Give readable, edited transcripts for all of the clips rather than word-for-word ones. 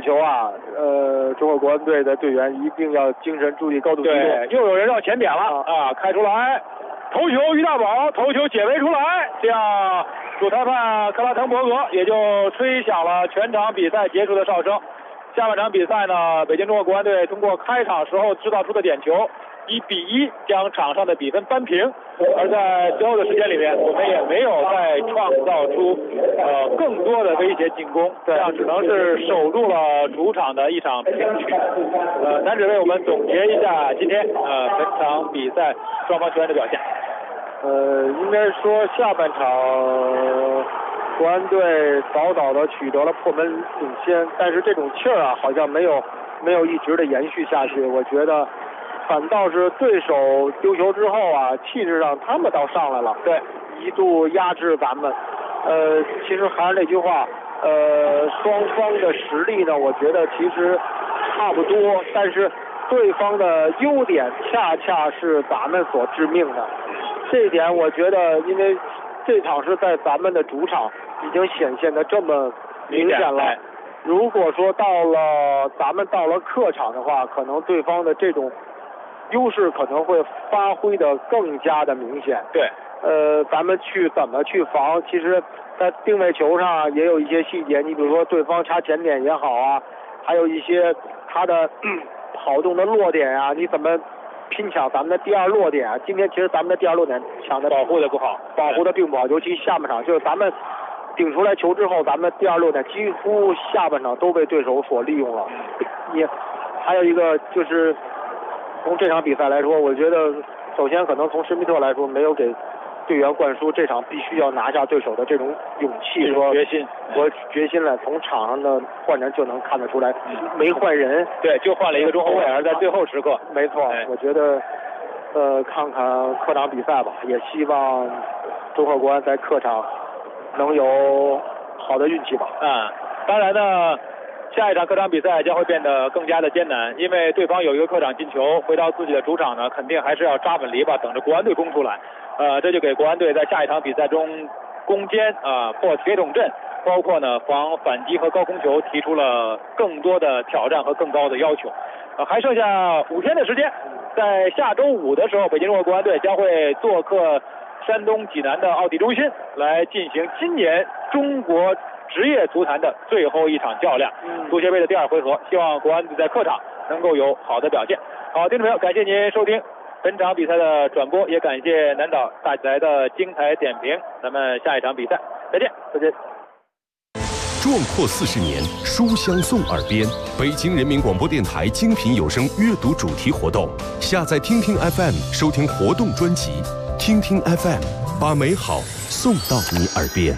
球啊，中国国安队的队员一定要精神注意，高度集中。 对，又有人绕前点了啊！开出来，头球于大宝，头球解围出来，这样主裁判克拉滕伯格也就吹响了全场比赛结束的哨声。下半场比赛呢，北京中国国安队通过开场时候制造出的点球1-1将场上的比分扳平，而在最后的时间里面，我们也没有再创造出更多的威胁进攻，这样只能是守住了主场的一场平局。男子为我们总结一下今天本场比赛双方球员的表现。 应该说下半场国安队早早的取得了破门领先，但是这种气儿啊，好像没有一直的延续下去。我觉得反倒是对手丢球之后啊，气质上他们倒上来了，对，一度压制咱们。其实还是那句话，双方的实力呢，我觉得其实差不多，但是对方的优点恰恰是咱们所致命的。这一点我觉得，因为这场是在咱们的主场已经显现的这么明显了。如果说咱们到了客场的话，可能对方的这种优势可能会发挥的更加的明显。 对， 咱们怎么去防，其实在定位球上也有一些细节。你比如说对方插前点也好啊，还有一些他的跑动的落点啊，你怎么拼抢咱们的第二落点啊？今天其实咱们的第二落点抢的保护的不好， 保护的并不好，尤其下半场就是咱们顶出来球之后，咱们第二落点几乎下半场都被对手所利用了。也还有一个就是从这场比赛来说，我觉得首先可能从施密特来说，没有给队员灌输这场必须要拿下对手的这种勇气和决心来，从场上的换人就能看得出来，没换人， 对，就换了一个中后卫，而在最后时刻， 没错，我觉得看看客场比赛吧，也希望中赫国安在客场能有好的运气吧。 当然呢，下一场客场比赛将会变得更加的艰难，因为对方有一个客场进球，回到自己的主场呢，肯定还是要扎稳篱笆，等着国安队攻出来。这就给国安队在下一场比赛中攻坚破铁桶阵，包括呢防反击和高空球提出了更多的挑战和更高的要求。还剩下5天的时间，在下周5的时候，北京中国国安队将会做客山东济南的奥体中心，来进行今年中国职业足坛的最后一场较量，足协杯的第2回合。希望国安队在客场能够有好的表现。好，听众朋友，感谢您收听本场比赛的转播，也感谢南岛大起来的精彩点评。咱们下一场比赛再见，再见。 壮阔40年，书香送耳边。北京人民广播电台精品有声阅读主题活动，下载听听 FM 收听活动专辑，听听 FM 把美好送到你耳边。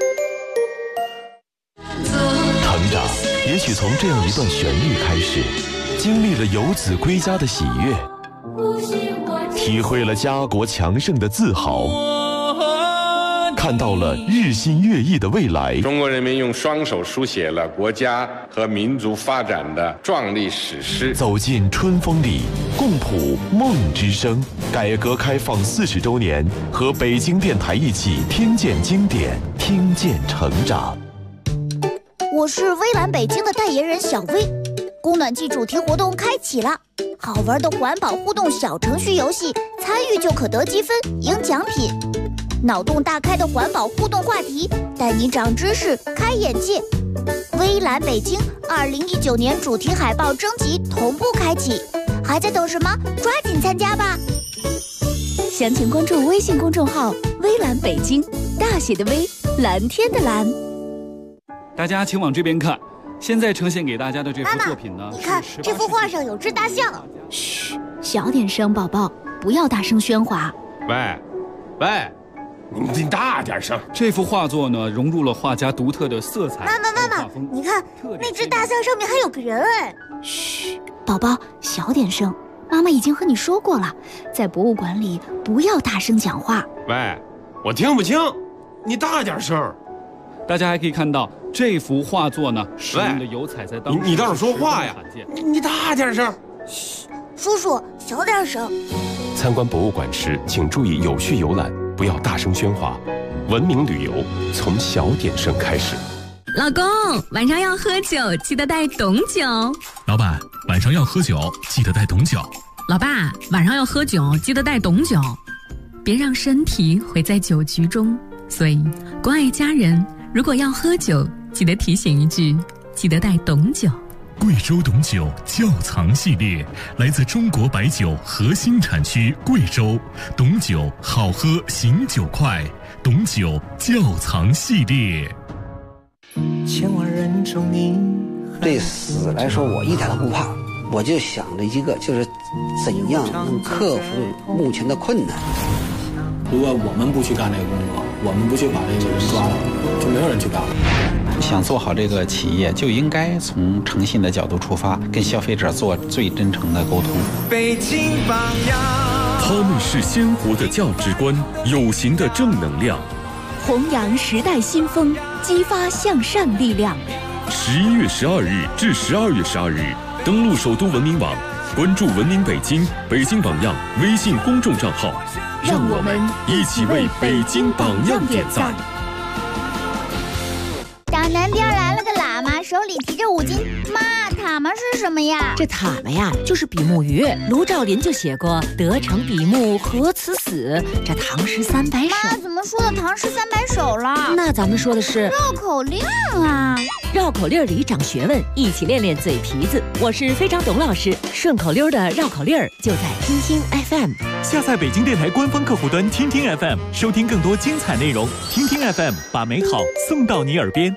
成长也许从这样一段旋律开始，经历了游子归家的喜悦，体会了家国强盛的自豪，看到了日新月异的未来。 中国人民用双手书写了国家和民族发展的壮丽史诗。 走进春风里，共谱梦之声。改革开放40周年，和北京电台一起听见经典，听见成长。 我是微蓝北京的代言人小薇。供暖季主题活动开启了，好玩的环保互动小程序游戏，参与就可得积分赢奖品。脑洞大开的环保互动话题，带你长知识开眼界。微蓝北京2019年主题海报征集同步开启，还在等什么？抓紧参加吧！详情关注微信公众号微蓝北京，大写的微，蓝天的蓝。 大家请往这边看，现在呈现给大家的这幅作品呢， 你看这幅画上有只大象。嘘，小点声，宝宝，不要大声喧哗。 喂，你大点声。 这幅画作呢，融入了画家独特的色彩。 妈妈，你看那只大象上面还有个人哎。嘘，宝宝，小点声。妈妈已经和你说过了，在博物馆里不要大声讲话。 喂，我听不清，你大点声。 大家还可以看到这幅画作呢，使用的油彩在当时你倒是说话呀！你大点声。 嘘，叔叔小点声。 参观博物馆时，请注意有序游览，不要大声喧哗。文明旅游从小点声开始。 老公，晚上要喝酒，记得带董酒。 老板，晚上要喝酒，记得带董酒。 老爸，晚上要喝酒，记得带董酒。别让身体毁在酒局中。所以，关爱家人，如果要喝酒，记得提醒一句，记得带董酒。 贵州董酒窖藏系列，来自中国白酒核心产区贵州，董酒好喝，醒酒快，董酒窖藏系列。 千万人中你，对死来说我一点都不怕，我就想着一个，就是怎样能克服目前的困难。 如果我们不去干这个工作，我们不去把这个人抓了，就没有人去干了。 想做好这个企业，就应该从诚信的角度出发，跟消费者做最真诚的沟通。 北京榜样， 他们是鲜活的价值观，有形的正能量， 弘扬时代新风，激发向善力量。 11月12日至12月12日，登录首都文明网，关注文明北京、北京榜样微信公众账号， 让我们一起为北京榜样点赞。 长南边来了个喇嘛，手里提着5斤。妈，塔嘛是什么呀？ 这塔嘛呀，就是比目鱼。卢照邻就写过“得成比目，何辞死”。这唐诗300首。 妈，怎么说的唐诗300首了？ 那咱们说的是绕口令啊！ 绕口令里长学问，一起练练嘴皮子。我是非常董老师，顺口溜的绕口令就在听听 FM。 下载北京电台官方客户端听听 FM， 收听更多精彩内容。听听 FM， 把美好送到你耳边。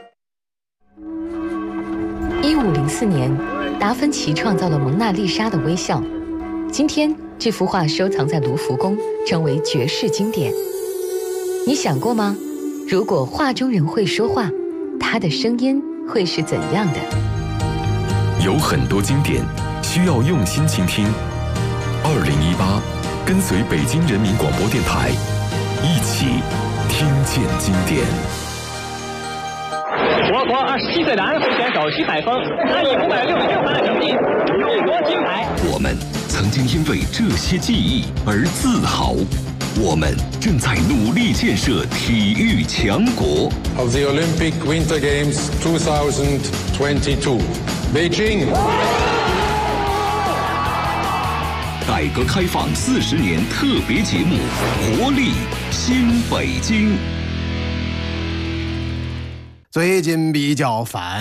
1504年，达芬奇创造了蒙娜丽莎的微笑。今天，这幅画收藏在卢浮宫，成为绝世经典。你想过吗？如果画中人会说话，他的声音会是怎样的？ 有很多经典需要用心倾听。2018，跟随北京人民广播电台，一起听见经典。 我国27岁男会选手徐海峰，他以566分的成绩勇夺金牌。 我们曾经因为这些记忆而自豪，我们正在努力建设体育强国。 Of the Olympic Winter Games 2022, Beijing。 改革开放40年特别节目《活力新北京》。 最近比较烦，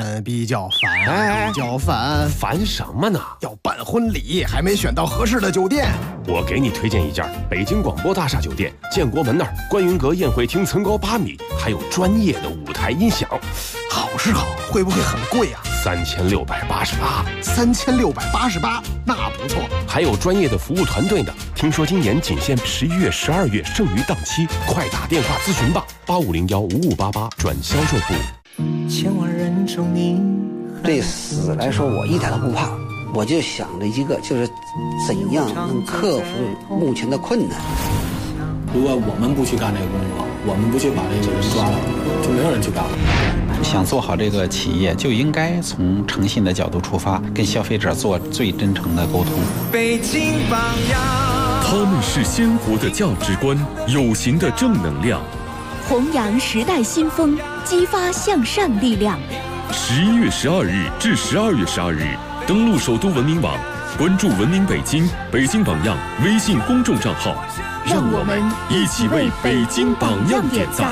烦什么呢？ 要办婚礼，还没选到合适的酒店。 我给你推荐一家北京广播大厦酒店，建国门那儿，观云阁宴会厅层高8米，还有专业的舞台音响。 好是好，会不会很贵啊 ？3688。 3688，那不错。 还有专业的服务团队呢。听说今年仅限11月、12月剩余档期，快打电话咨询吧，85015588转销售部。 千万人中你，对死来说我一点都不怕，我就想着一个，就是怎样能克服目前的困难。 如果我们不去干这个工作，我们不去把这个人抓了，就没有人去干了。 想做好这个企业，就应该从诚信的角度出发，跟消费者做最真诚的沟通。 北京榜样， 他们是鲜活的价值观，有形的正能量， 弘扬时代新风，激发向善力量。 11月12日至12月12日，登录首都文明网，关注文明北京、北京榜样微信公众账号， 让我们一起为北京榜样点赞。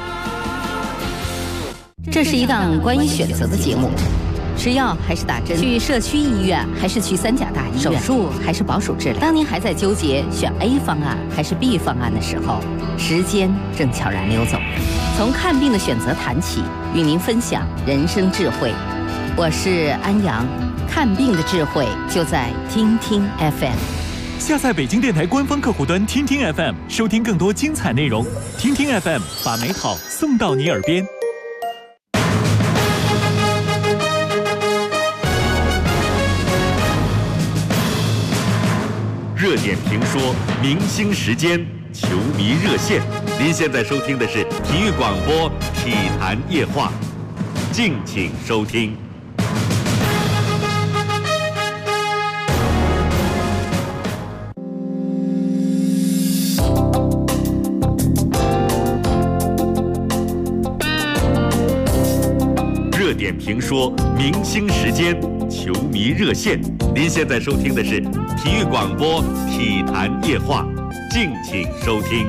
这是一档关于选择的节目，吃药还是打针，去社区医院还是去3甲大医院，手术还是保守治疗。当您还在纠结选 A 方案还是 B 方案的时候，时间正悄然溜走。从看病的选择谈起，与您分享人生智慧。我是安阳，看病的智慧就在听听 FM。 下载北京电台官方客户端听听 FM， 收听更多精彩内容。听听 FM， 把美好送到你耳边。 热点评说，明星时间，球迷热线。您现在收听的是体育广播《体坛夜话》，敬请收听。热评说、明星时间、球迷热线。您现在收听的是体育广播《体坛夜话》，敬请收听。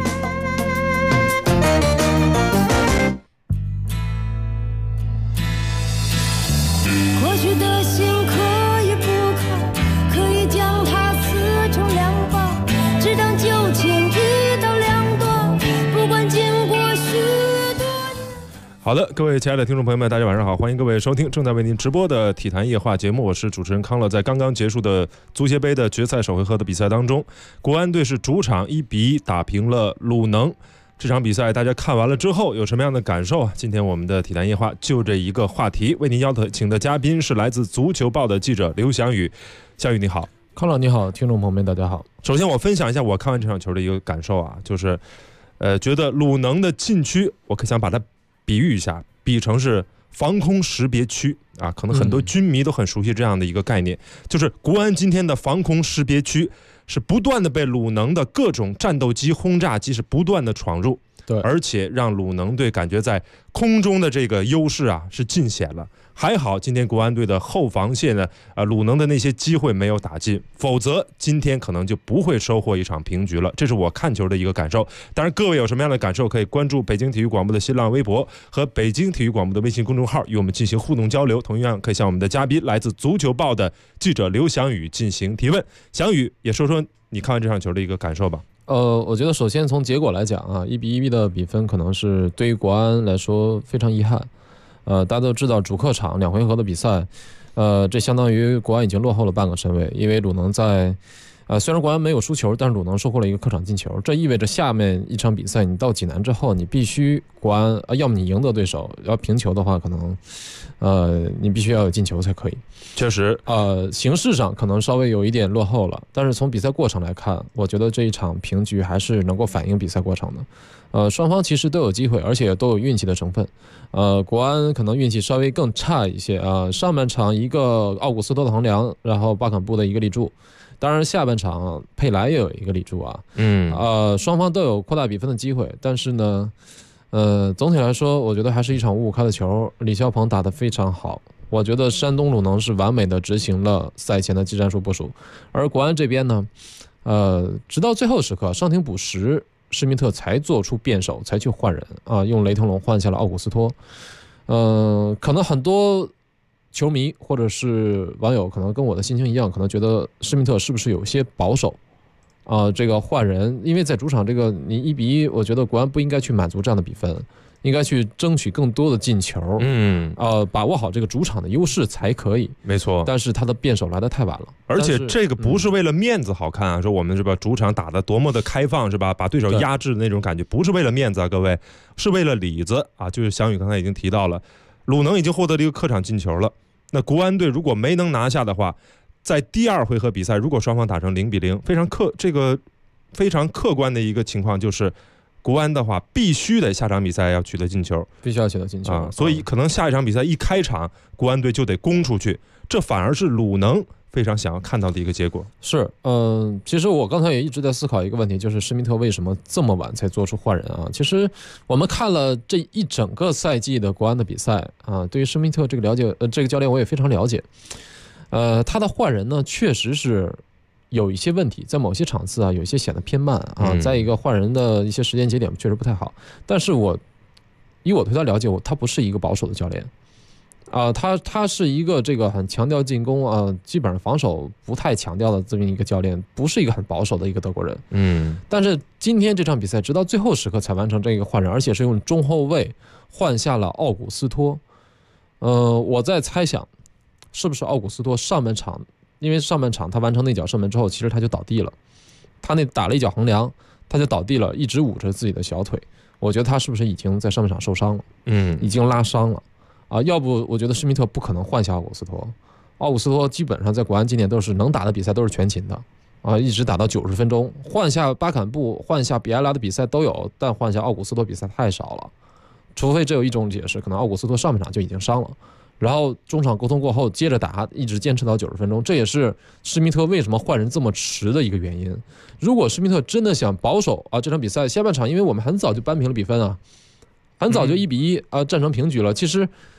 过去的心可以不看，可以将它撕成两半，只当旧情一刀两断，不管经过许多。 好的，各位亲爱的听众朋友们，大家晚上好，欢迎各位收听正在为您直播的体坛夜话节目，我是主持人康乐。在刚刚结束的足协杯的决赛首回合的比赛当中，国安队是主场1-1打平了鲁能。这场比赛大家看完了之后有什么样的感受？今天我们的体坛夜话就这一个话题，为您邀请的嘉宾是来自足球报的记者刘翔宇。翔宇你好。 康老你好，听众朋友们大家好。 首先我分享一下我看完这场球的一个感受啊，就是觉得鲁能的禁区，我可想把它比喻一下，比成是防空识别区啊，可能很多军迷都很熟悉这样的一个概念，就是国安今天的防空识别区是不断的被鲁能的各种战斗机、轰炸机是不断的闯入， 对， 而且让鲁能队感觉在空中的这个优势啊是尽显了。还好今天国安队的后防线呢，鲁能的那些机会没有打进，否则今天可能就不会收获一场平局了。这是我看球的一个感受。当然各位有什么样的感受，可以关注北京体育广播的新浪微博和北京体育广播的微信公众号，与我们进行互动交流。同样可以向我们的嘉宾来自足球报的记者刘翔宇进行提问。翔宇也说说你看完这场球的一个感受吧。 我觉得首先从结果来讲啊，1-1的比分可能是对于国安来说非常遗憾。大家都知道主客场2回合的比赛，这相当于国安已经落后了半个身位，因为鲁能在虽然国安没有输球，但是鲁能收获了一个客场进球，这意味着下面一场比赛你到济南之后，你必须国安要么你赢得对手，要平球的话可能你必须要有进球才可以。 确实形势上可能稍微有一点落后了，但是从比赛过程来看，我觉得这一场平局还是能够反映比赛过程的。双方其实都有机会，而且都有运气的成分。国安可能运气稍微更差一些啊。上半场一个奥古斯托的横梁，然后巴坎布的一个立柱，当然下半场佩莱也有一个立柱啊。双方都有扩大比分的机会，但是呢，总体来说，我觉得还是一场5-5开的球。李霄鹏打得非常好，我觉得山东鲁能是完美的执行了赛前的技战术部署，而国安这边呢，直到最后时刻上庭补时。施密特才做出变手，才去换人啊，用雷腾龙换下了奥古斯托。可能很多球迷或者是网友可能跟我的心情一样，可能觉得施密特是不是有些保守啊？这个换人，因为在主场这个你1-1，我觉得国安不应该去满足这样的比分，应该去争取更多的进球，把握好这个主场的优势才可以。 没错， 但是他的变手来得太晚了， 而且这个不是为了面子好看啊，说我们是吧主场打得多么的开放是吧，把对手压制的那种感觉，不是为了面子啊，各位，是为了里子啊。就是翔宇刚才已经提到了，鲁能已经获得了一个客场进球了，那国安队如果没能拿下的话，在第2回合比赛如果双方打成0-0，非常客观的一个情况就是。国安的话必须得下场比赛要取得进球， 必须要取得进球啊！所以可能下一场比赛一开场，国安队就得攻出去，这反而是鲁能非常想要看到的一个结果。 是，其实我刚才也一直在思考一个问题，就是施密特为什么这么晚才做出换人啊？其实我们看了这一整个赛季的国安的比赛啊，对于施密特这个了解，这个教练我也非常了解。他的换人呢，确实是。有一些问题，在某些场次啊，有一些显得偏慢啊。再一个，换人的一些时间节点确实不太好。但是以我对他了解，他不是一个保守的教练啊，他是一个这个很强调进攻啊，基本上防守不太强调的这么一个教练，不是一个很保守的一个德国人。但是今天这场比赛，直到最后时刻才完成这个换人，而且是用中后卫换下了奥古斯托。我在猜想，是不是奥古斯托上半场？因为上半场他完成那脚射门之后，其实他就倒地了，他那打了一脚横梁，他就倒地了，一直捂着自己的小腿。我觉得他是不是已经在上半场受伤了？已经拉伤了啊！要不我觉得施密特不可能换下奥古斯托。奥古斯托基本上在国安今年都是能打的比赛都是全勤的啊，一直打到90分钟。换下巴坎布、换下比埃拉的比赛都有，但换下奥古斯托比赛太少了。除非只有一种解释，可能奥古斯托上半场就已经伤了。然后中场沟通过后接着打，一直坚持到90分钟，这也是施密特为什么换人这么迟的一个原因。如果施密特真的想保守啊，这场比赛下半场，因为我们很早就扳平了比分啊，很早就1-1啊战成平局了。其实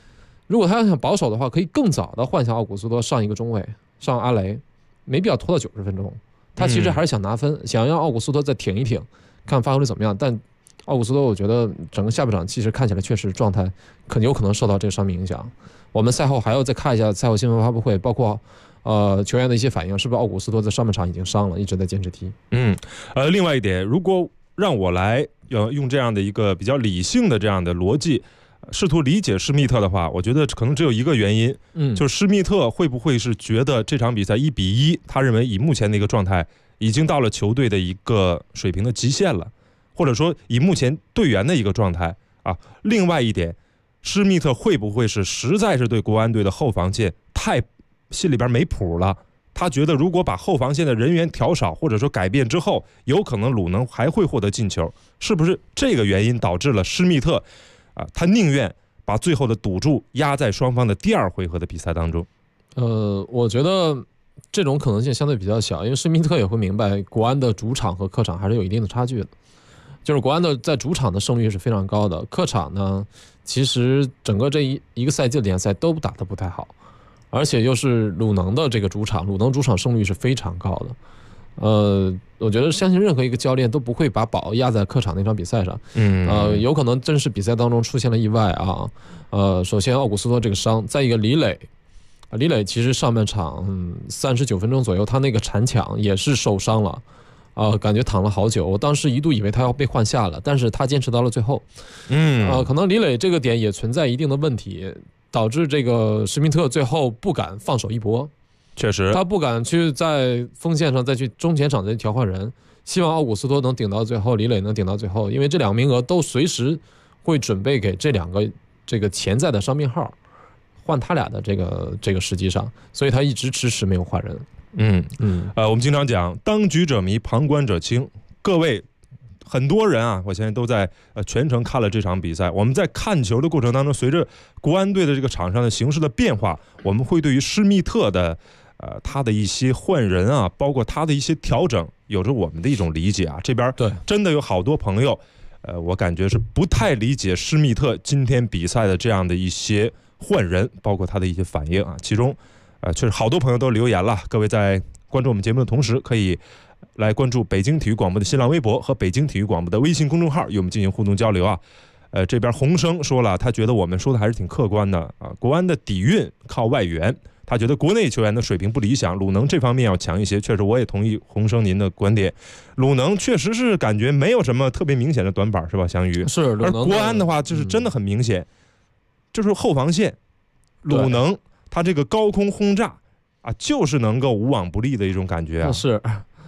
如果他要想保守的话，可以更早的换下奥古斯托上一个中卫，上阿雷，没必要拖到90分钟。他其实还是想拿分，想让奥古斯托再挺一挺，看发挥的怎么样。但奥古斯托我觉得整个下半场其实看起来确实状态有可能受到这个伤病影响。我们赛后还要再看一下赛后新闻发布会，包括球员的一些反应，是不是奥古斯托在上半场已经伤了，一直在坚持踢。 另外一点，如果让我来用这样的一个比较理性的这样的逻辑试图理解施密特的话，我觉得可能只有一个原因，就是施密特会不会是觉得这场比赛1-1，他认为以目前的一个状态已经到了球队的一个水平的极限了，或者说以目前队员的一个状态啊。另外一点，施密特会不会是实在是对国安队的后防线太心里边没谱了？他觉得如果把后防线的人员调少或者说改变之后，有可能鲁能还会获得进球，是不是这个原因导致了施密特他宁愿把最后的赌注压在双方的第2回合的比赛当中？ 我觉得这种可能性相对比较小，因为施密特也会明白国安的主场和客场还是有一定的差距的。就是国安的在主场的胜率是非常高的，客场呢，其实整个这一个赛季的联赛都打得不太好，而且又是鲁能的这个主场，鲁能主场胜率是非常高的。我觉得相信任何一个教练都不会把宝压在客场那场比赛上。有可能真是比赛当中出现了意外啊。首先奥古斯托这个伤，再一个李磊其实上半场39分钟左右，他那个铲抢也是受伤了。感觉躺了好久，我当时一度以为他要被换下了，但是他坚持到了最后。可能李磊这个点也存在一定的问题，导致这个施密特最后不敢放手一搏。 确实， 他不敢去在锋线上再去中前场再去调换人，希望奥古斯托能顶到最后，李磊能顶到最后，因为这2个名额都随时会准备给这2个这个潜在的伤病号换他俩的这个时机上，所以他一直迟迟没有换人。 我们经常讲当局者迷，旁观者清。各位很多人啊，我现在都在全程看了这场比赛。我们在看球的过程当中，随着国安队的这个场上的形势的变化，我们会对于施密特的他的一些换人啊，包括他的一些调整，有着我们的一种理解啊。这边真的有好多朋友我感觉是不太理解施密特今天比赛的这样的一些换人，包括他的一些反应啊。其中确实好多朋友都留言了，各位在关注我们节目的同时，可以来关注北京体育广播的新浪微博和北京体育广播的微信公众号，与我们进行互动交流啊。这边洪生说了，他觉得我们说的还是挺客观的啊。国安的底蕴靠外援，他觉得国内球员的水平不理想，鲁能这方面要强一些。确实，我也同意洪生您的观点，鲁能确实是感觉没有什么特别明显的短板，是吧？翔宇是， 而国安的话，就是真的很明显，就是后防线，鲁能他这个高空轰炸啊，就是能够无往不利的一种感觉啊。 是，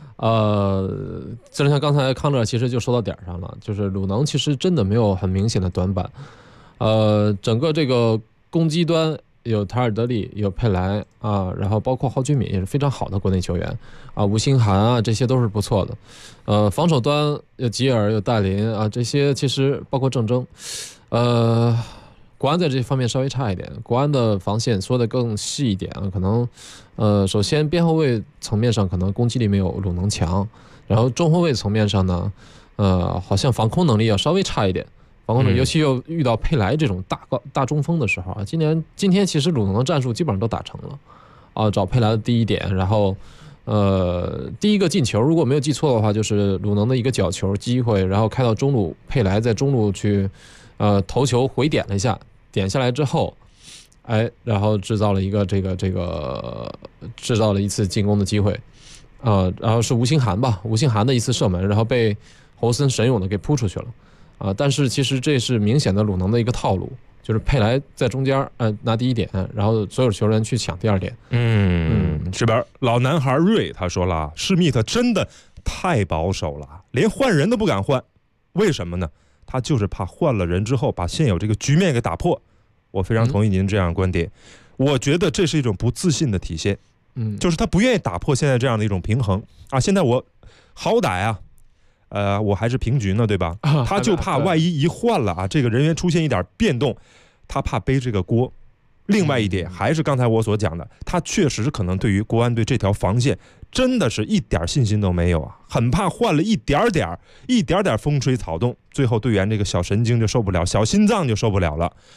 就像刚才康乐其实就说到点上了，就是鲁能其实真的没有很明显的短板。整个这个攻击端有塔尔德利，有佩莱啊，然后包括郝俊敏也是非常好的国内球员啊，吴兴涵啊，这些都是不错的。防守端有吉尔，有戴林啊，这些其实包括郑铮，国安在这方面稍微差一点，国安的防线说的更细一点啊，可能首先边后卫层面上可能攻击力没有鲁能强，然后中后卫层面上呢，好像防空能力要稍微差一点，防空能力尤其又遇到佩莱这种大中锋的时候啊，今天其实鲁能的战术基本上都打成了啊，找佩莱的第一点，然后第一个进球如果没有记错的话，就是鲁能的一个角球机会，然后开到中路，佩莱在中路去头球回点了一下，点下来之后，然后制造了一个制造了一次进攻的机会，然后是吴兴涵的一次射门，然后被侯森神勇的给扑出去了，但是其实这是明显的鲁能的一个套路，就是佩莱在中间拿第一点，然后所有球员去抢第2点。 这边老男孩瑞他说了，施密特真的太保守了，连换人都不敢换，为什么呢？他就是怕换了人之后把现有这个局面给打破。我非常同意您这样的观点，我觉得这是一种不自信的体现，就是他不愿意打破现在这样的一种平衡啊。现在我好歹啊，我还是平局呢，对吧？他就怕万一换了啊，这个人员出现一点变动，他怕背这个锅。另外一点还是刚才我所讲的，他确实可能对于国安队这条防线真的是一点信心都没有啊，很怕换了一点点风吹草动，最后队员这个小神经就受不了，小心脏就受不了了。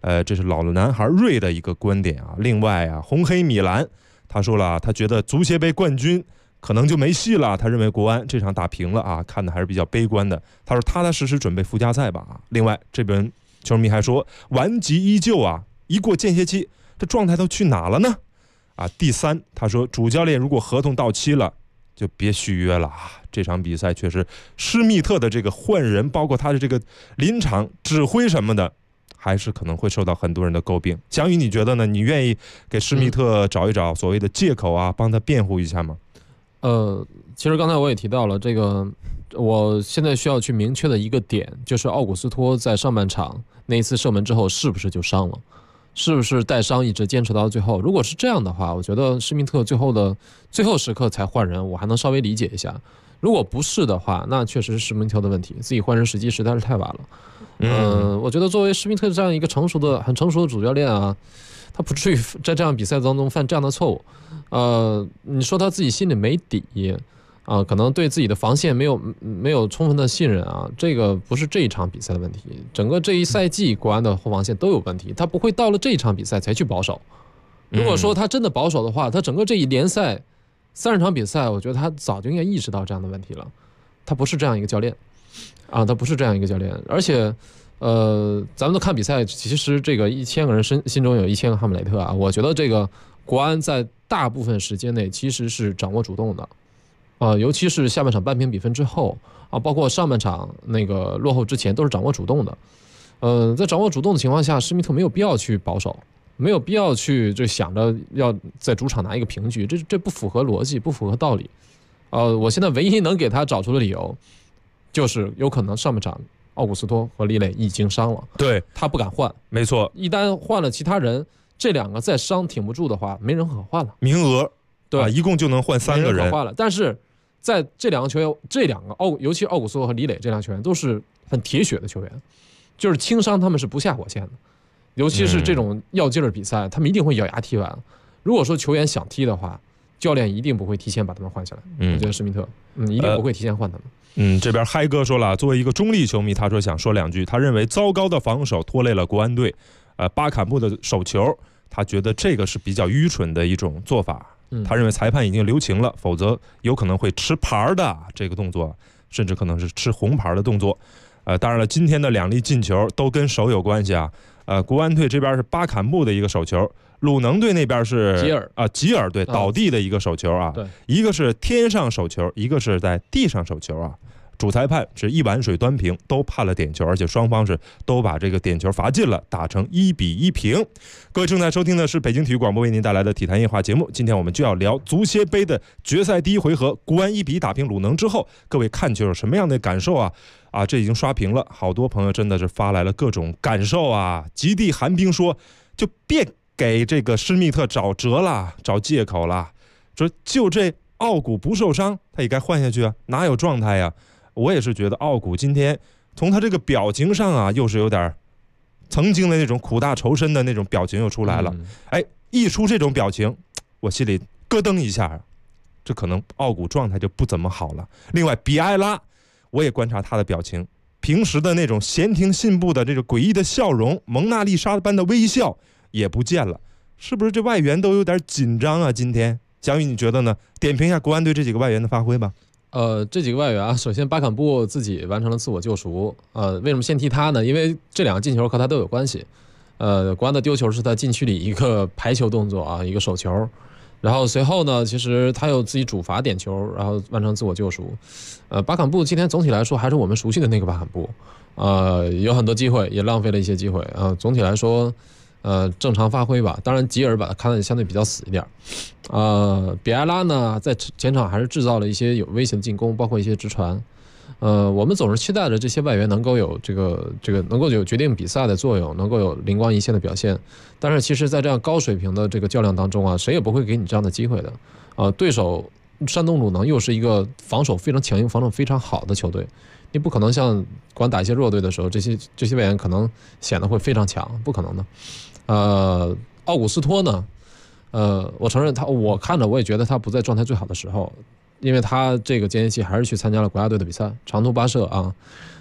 这是老男孩瑞的一个观点啊。另外啊，红黑米兰他说了，他觉得足协杯冠军可能就没戏了，他认为国安这场打平了啊，看的还是比较悲观的。他说踏踏实实准备附加赛吧。另外这边球迷还说顽疾依旧啊，一过间歇期这状态都去哪了呢？啊，第三他说主教练如果合同到期了就别续约了啊。这场比赛确实施密特的这个换人，包括他的这个临场指挥什么的，还是可能会受到很多人的诟病。翔宇你觉得呢？你愿意给施密特找一找所谓的借口啊，帮他辩护一下吗？ 其实刚才我也提到了这个，我现在需要去明确的一个点，就是奥古斯托在上半场那一次射门之后是不是就伤了，是不是带伤一直坚持到最后。如果是这样的话，我觉得施密特最后时刻才换人，我还能稍微理解一下。如果不是的话，那确实是施密特的问题，自己换人时机实在是太晚了。我觉得作为施密特这样一个很成熟的主教练啊，他不至于在这样比赛当中犯这样的错误。你说他自己心里没底啊，可能对自己的防线没有充分的信任啊，这个不是这一场比赛的问题，整个这一赛季国安的后防线都有问题，他不会到了这一场比赛才去保守。如果说他真的保守的话，他整个这一联赛30场比赛，我觉得他早就应该意识到这样的问题了。他不是这样一个教练啊，他不是这样一个教练，而且咱们都看比赛，其实这个1000个人心中有1000个哈姆雷特啊。我觉得这个国安在大部分时间内其实是掌握主动的，尤其是下半场扳平比分之后啊，包括上半场那个落后之前都是掌握主动的。在掌握主动的情况下，施密特没有必要去保守，没有必要去就想着要在主场拿一个平局，这不符合逻辑，不符合道理。我现在唯一能给他找出的理由，就是有可能上半场奥古斯托和李磊已经伤了， 对， 他不敢换， 没错， 一旦换了其他人，这两个再伤挺不住的话，没人可换了， 名额对， 一共就能换3个人， 换了。但是在这两个球员，尤其奥古斯托和李磊这两个球员都是很铁血的球员，就是轻伤他们是不下火线的，尤其是这种要劲儿比赛，他们一定会咬牙踢完。如果说球员想踢的话，教练一定不会提前把他们换下来。我觉得施密特，一定不会提前换他们。 这边嗨哥说了，作为一个中立球迷，他说想说2句。他认为糟糕的防守拖累了国安队，巴坎布的手球，他觉得这个是比较愚蠢的一种做法。他认为裁判已经留情了，否则有可能会吃牌的这个动作，甚至可能是吃红牌的动作。当然了，今天的2粒进球都跟手有关系啊。国安队这边是巴坎布的一个手球，鲁能队那边是吉尔队倒地的一个手球啊，一个是天上手球，一个是在地上手球啊。主裁判是一碗水端平，都判了点球，而且双方是都把这个点球罚进了，打成1-1平。各位正在收听的是北京体育广播为您带来的体坛夜话节目，今天我们就要聊足协杯的决赛第1回合，国安1比1打平鲁能之后，各位看球有什么样的感受啊？这已经刷屏了，好多朋友真的是发来了各种感受啊。极地寒冰说，就别给这个施密特找辙了，找借口了，说就这奥古不受伤，他也该换下去啊，哪有状态呀？我也是觉得奥古今天从他这个表情上啊，又是有点曾经的那种苦大仇深的那种表情又出来了。一出这种表情，我心里咯噔一下，这可能奥古状态就不怎么好了。另外，比埃拉，我也观察他的表情，平时的那种闲庭信步的这个诡异的笑容，蒙娜丽莎般的微笑也不见了，是不是这外援都有点紧张啊？今天，蒋宇你觉得呢？点评一下国安队这几个外援的发挥吧。 这几个外援啊，首先巴坎布自己完成了自我救赎。为什么先提他呢？因为这2个进球和他都有关系。国安的丢球是他禁区里一个排球动作啊，一个手球。然后随后呢，其实他又自己主罚点球，然后完成自我救赎。巴坎布今天总体来说还是我们熟悉的那个巴坎布。有很多机会，也浪费了一些机会啊。总体来说，正常发挥吧。当然，吉尔把他看得相对比较死一点。比埃拉呢，在前场还是制造了一些有威胁的进攻，包括一些直传。我们总是期待着这些外援能够有这个能够有决定比赛的作用，能够有灵光一现的表现。但是，其实，在这样高水平的这个较量当中啊，谁也不会给你这样的机会的。对手山东鲁能又是一个防守非常强硬、防守非常好的球队，你不可能像光打一些弱队的时候，这些外援可能显得会非常强，不可能的。奥古斯托呢？我承认我看着我也觉得他不在状态最好的时候，因为他这个间歇期还是去参加了国家队的比赛，长途跋涉啊。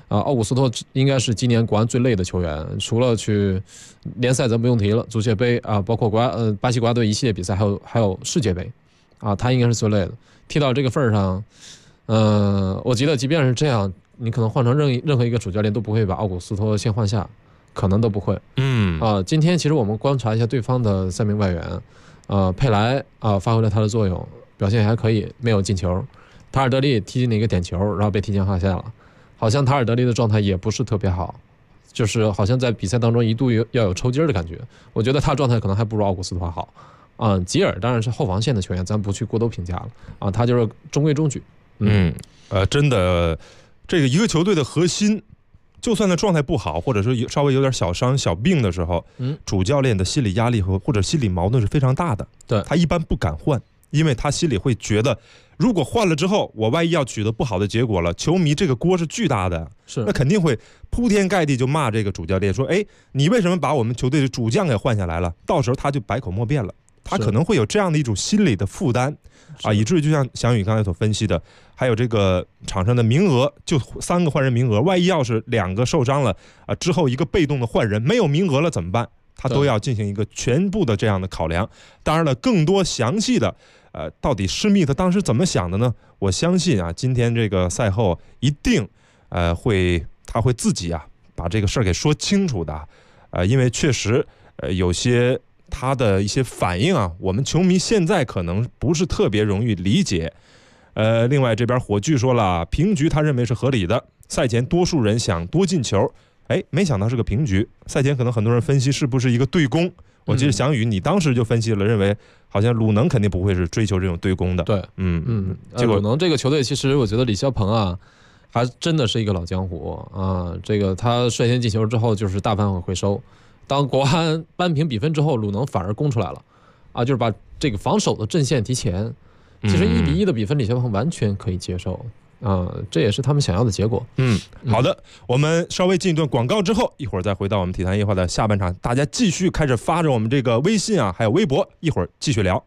奥古斯托应该是今年国安最累的球员，除了去联赛咱不用提了，足协杯啊，包括巴西国家队一系列比赛，还有世界杯啊，他应该是最累的。踢到这个份上，我觉得即便是这样，你可能换成任何一个主教练都不会把奥古斯托先换下，可能都不会。今天其实我们观察一下对方的3名外援，佩莱发挥了他的作用，表现还可以，没有进球。塔尔德利踢进了一个点球，然后被提前换下了。好像塔尔德利的状态也不是特别好，就是好像在比赛当中一度要有抽筋的感觉。我觉得他状态可能还不如奥古斯托好。吉尔当然是后防线的球员，咱不去过多评价了他就是中规中矩。 真的，这个一个球队的核心，就算他状态不好，或者说稍微有点小伤小病的时候，主教练的心理压力或者心理矛盾是非常大的。 对， 他一般不敢换，因为他心里会觉得，如果换了之后，我万一要取得不好的结果了，球迷这个锅是巨大的，那肯定会铺天盖地就骂这个主教练，说，你为什么把我们球队的主将给换下来了？到时候他就百口莫辩了，他可能会有这样的一种心理的负担以至于就像翔宇刚才所分析的，还有这个场上的名额，就3个换人名额，万一要是2个受伤了之后一个被动的换人，没有名额了怎么办？他都要进行一个全部的这样的考量。当然了，更多详细的到底施密特当时怎么想的呢？我相信今天这个赛后一定他会自己把这个事儿给说清楚的因为确实有些他的一些反应我们球迷现在可能不是特别容易理解。另外这边火炬说了，平局他认为是合理的，赛前多数人想多进球，没想到是个平局。赛前可能很多人分析是不是一个对攻，我记得翔宇你当时就分析了，认为好像鲁能肯定不会是追求这种对攻的。 对，结果鲁能这个球队，其实我觉得李霄鹏还真的是一个老江湖这个他率先进球之后就是大反悔回收，当国安扳平比分之后，鲁能反而攻出来了就是把这个防守的阵线提前。其实1-1的比分，李霄鹏完全可以接受这也是他们想要的结果。 好的，我们稍微进一段广告之后，一会儿再回到我们体坛夜话的下半场，大家继续开始发着我们这个微信还有微博，一会儿继续聊。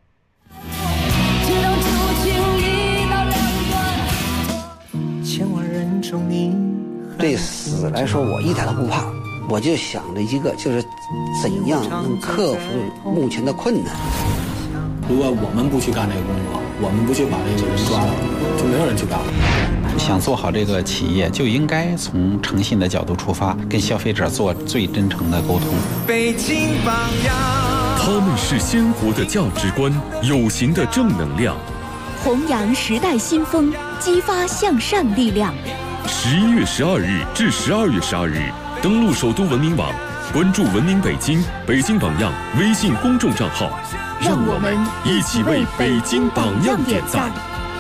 对死来说，我一点都不怕，我就想着一个，就是怎样能克服目前的困难。 如果我们不去干这个工作，我们不去把这个人抓了，就没有人去干了。 想做好这个企业，就应该从诚信的角度出发，跟消费者做最真诚的沟通。 北京榜样， 他们是鲜活的价值观，有形的正能量， 弘扬时代新风，激发向善力量。 11月12日至12月12日，登录首都文明网，关注文明北京、北京榜样微信公众账号， 让我们一起为北京榜样点赞。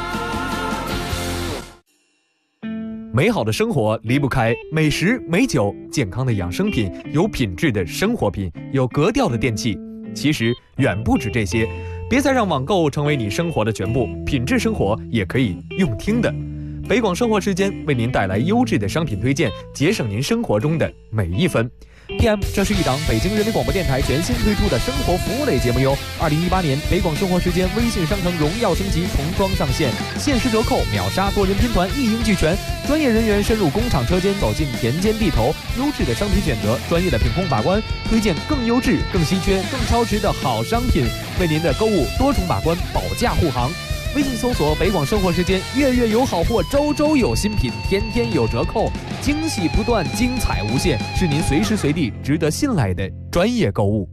美好的生活离不开美食、美酒、健康的养生品、有品质的生活品、有格调的电器。其实远不止这些，别再让网购成为你生活的全部，品质生活也可以用听的。北广生活时间为您带来优质的商品推荐，节省您生活中的每一分。PM， 这是一档北京人民广播电台全新推出的生活服务类节目哟。2018年北广生活时间微信商城荣耀升级重装上线，限时折扣、秒杀、多人拼团一应俱全，专业人员深入工厂车间，走进田间地头，优质的商品选择，专业的品控把关，推荐更优质、更稀缺、更超值的好商品，为您的购物多重把关，保驾护航。微信搜索北广生活时间，月月有好货，周周有新品，天天有折扣，惊喜不断，精彩无限，是您随时随地值得信赖的专业购物。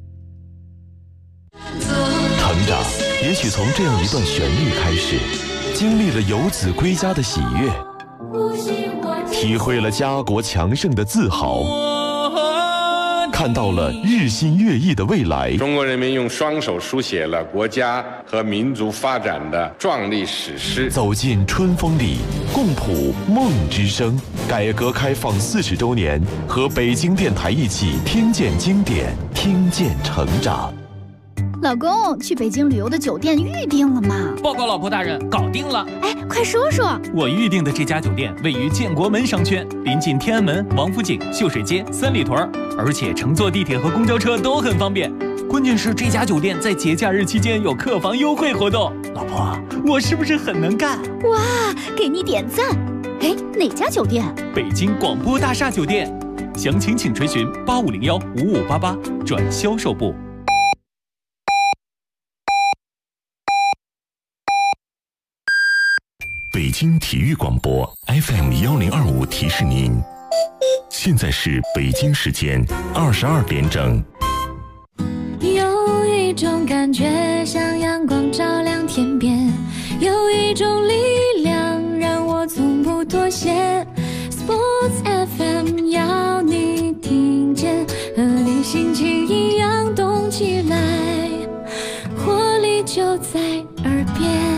成长也许从这样一段旋律开始，经历了游子归家的喜悦，体会了家国强盛的自豪，看到了日新月异的未来。 中国人民用双手书写了国家和民族发展的壮丽史诗。 走进春风里，共谱梦之声。改革开放40周年，和北京电台一起听见经典，听见成长。 老公，去北京旅游的酒店预定了吗？ 报告老婆大人，搞定了。 哎，快说说。 我预定的这家酒店位于建国门商圈，临近天安门、王府井、秀水街、三里屯，而且乘坐地铁和公交车都很方便。关键是这家酒店在节假日期间有客房优惠活动。老婆，我是不是很能干？ 哇，给你点赞。 哎，哪家酒店？ 北京广播大厦酒店，详情请垂询8501-5588转销售部。 北京体育广播 FM1025提示您，现在是北京时间22点整。 有一种感觉像阳光照亮天边，有一种力量让我从不妥协。Sports FM 要你听见，和你心情一样动起来，活力就在耳边。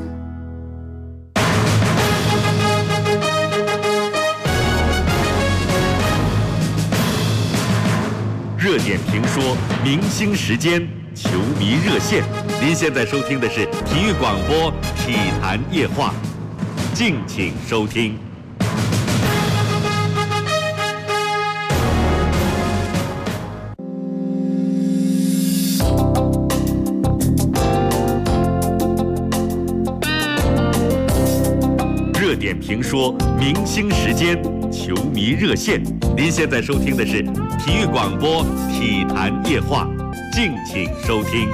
热点评说，明星时间，球迷热线。您现在收听的是体育广播体坛夜话，敬请收听。热点评说，明星时间，球迷热线。您现在收听的是体育广播体坛夜话，敬请收听。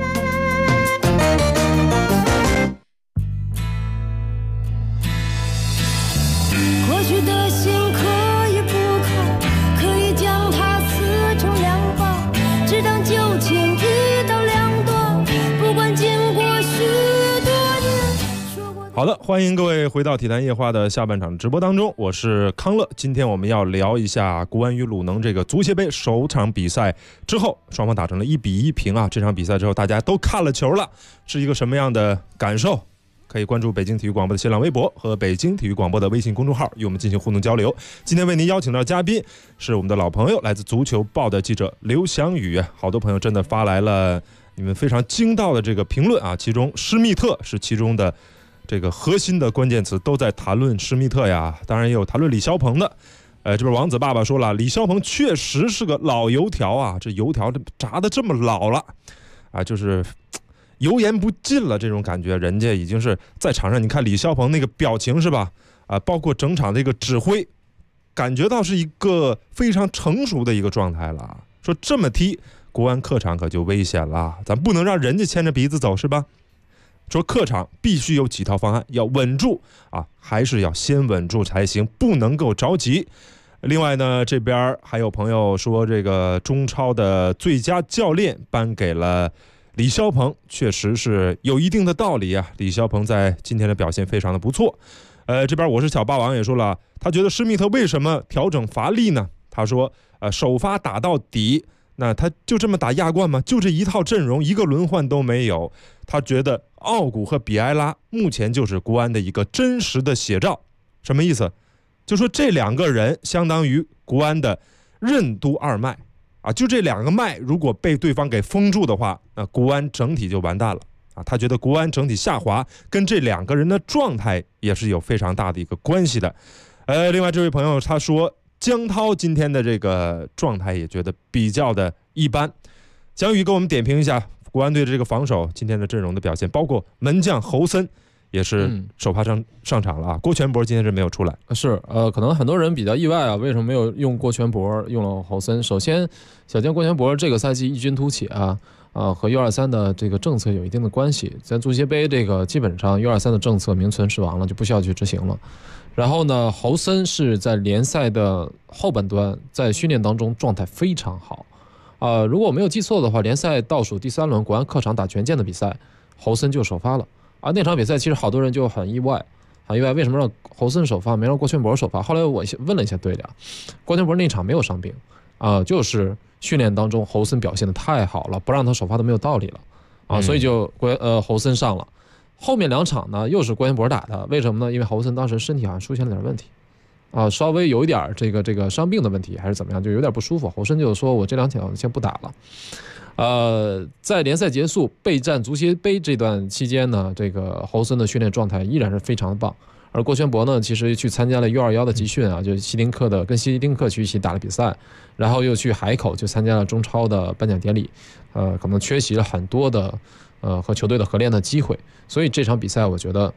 过去的心可以不考，可以将它撕成两把，只当旧情一刀两断，不管经过许多年。 好的，欢迎各位回到体坛夜话的下半场直播当中，我是康乐。今天我们要聊一下国安与鲁能这个足协杯首场比赛之后，双方打成了1-1平啊。这场比赛之后，大家都看了球了，是一个什么样的感受？可以关注北京体育广播的新浪微博和北京体育广播的微信公众号，与我们进行互动交流。今天为您邀请到的嘉宾是我们的老朋友，来自足球报的记者刘翔宇。好多朋友真的发来了你们非常精到的这个评论啊，其中施密特是其中的这个核心的关键词，都在谈论施密特呀，当然也有谈论李霄鹏的。这边王子爸爸说了，李霄鹏确实是个老油条啊，这油条炸得这么老了啊，就是油盐不进了这种感觉。人家已经是在场上，你看李霄鹏那个表情是吧？包括整场这个指挥，感觉到是一个非常成熟的一个状态了。说这么踢，国安客场可就危险了，咱不能让人家牵着鼻子走是吧？说客场必须有几套方案，要稳住啊，还是要先稳住才行，不能够着急。另外呢，这边还有朋友说，这个中超的最佳教练颁给了李霄鹏，确实是有一定的道理啊。李霄鹏在今天的表现非常的不错。这边我是小霸王也说了，他觉得施密特为什么调整乏力呢？他说，首发打到底，那他就这么打亚冠吗？就这一套阵容，一个轮换都没有。他觉得奥古和比埃拉目前就是国安的一个真实的写照。什么意思？就说这两个人相当于国安的任督二脉啊，就这两个脉如果被对方给封住的话，那国安整体就完蛋了啊。他觉得国安整体下滑跟这两个人的状态也是有非常大的一个关系的。另外这位朋友他说，江涛今天的这个状态也觉得比较的一般。江宇给我们点评一下国安队的这个防守今天的阵容的表现，包括门将侯森也是首发上场了啊。郭全博今天是没有出来， 是可能很多人比较意外啊，为什么没有用郭全博，用了侯森？首先，小将郭全博这个赛季异军突起啊，和U23的这个政策有一定的关系。在足协杯这个基本上 U23的政策名存实亡了，就不需要去执行了。然后呢，侯森是在联赛的后半段，在训练当中状态非常好。如果我没有记错的话，联赛倒数第3轮国安客场打权健的比赛，侯森就首发了。那场比赛其实好多人就很意外，为什么让侯森首发，没让郭全博首发？后来我问了一下队长，郭全博那场没有伤病就是训练当中侯森表现的太好了，不让他首发都没有道理了所以就侯森上了。后面2场呢又是郭全博打的，为什么呢？因为侯森当时身体好像出现了点问题稍微有一点这个伤病的问题还是怎么样，就有点不舒服。侯森就说我这2场先不打了。在联赛结束备战足协杯这段期间呢，这个侯森的训练状态依然是非常的棒。而郭全博呢，其实去参加了U21的集训就跟希丁克去一起打了比赛，然后又去海口就参加了中超的颁奖典礼，可能缺席了很多的和球队的合练的机会，所以这场比赛我觉得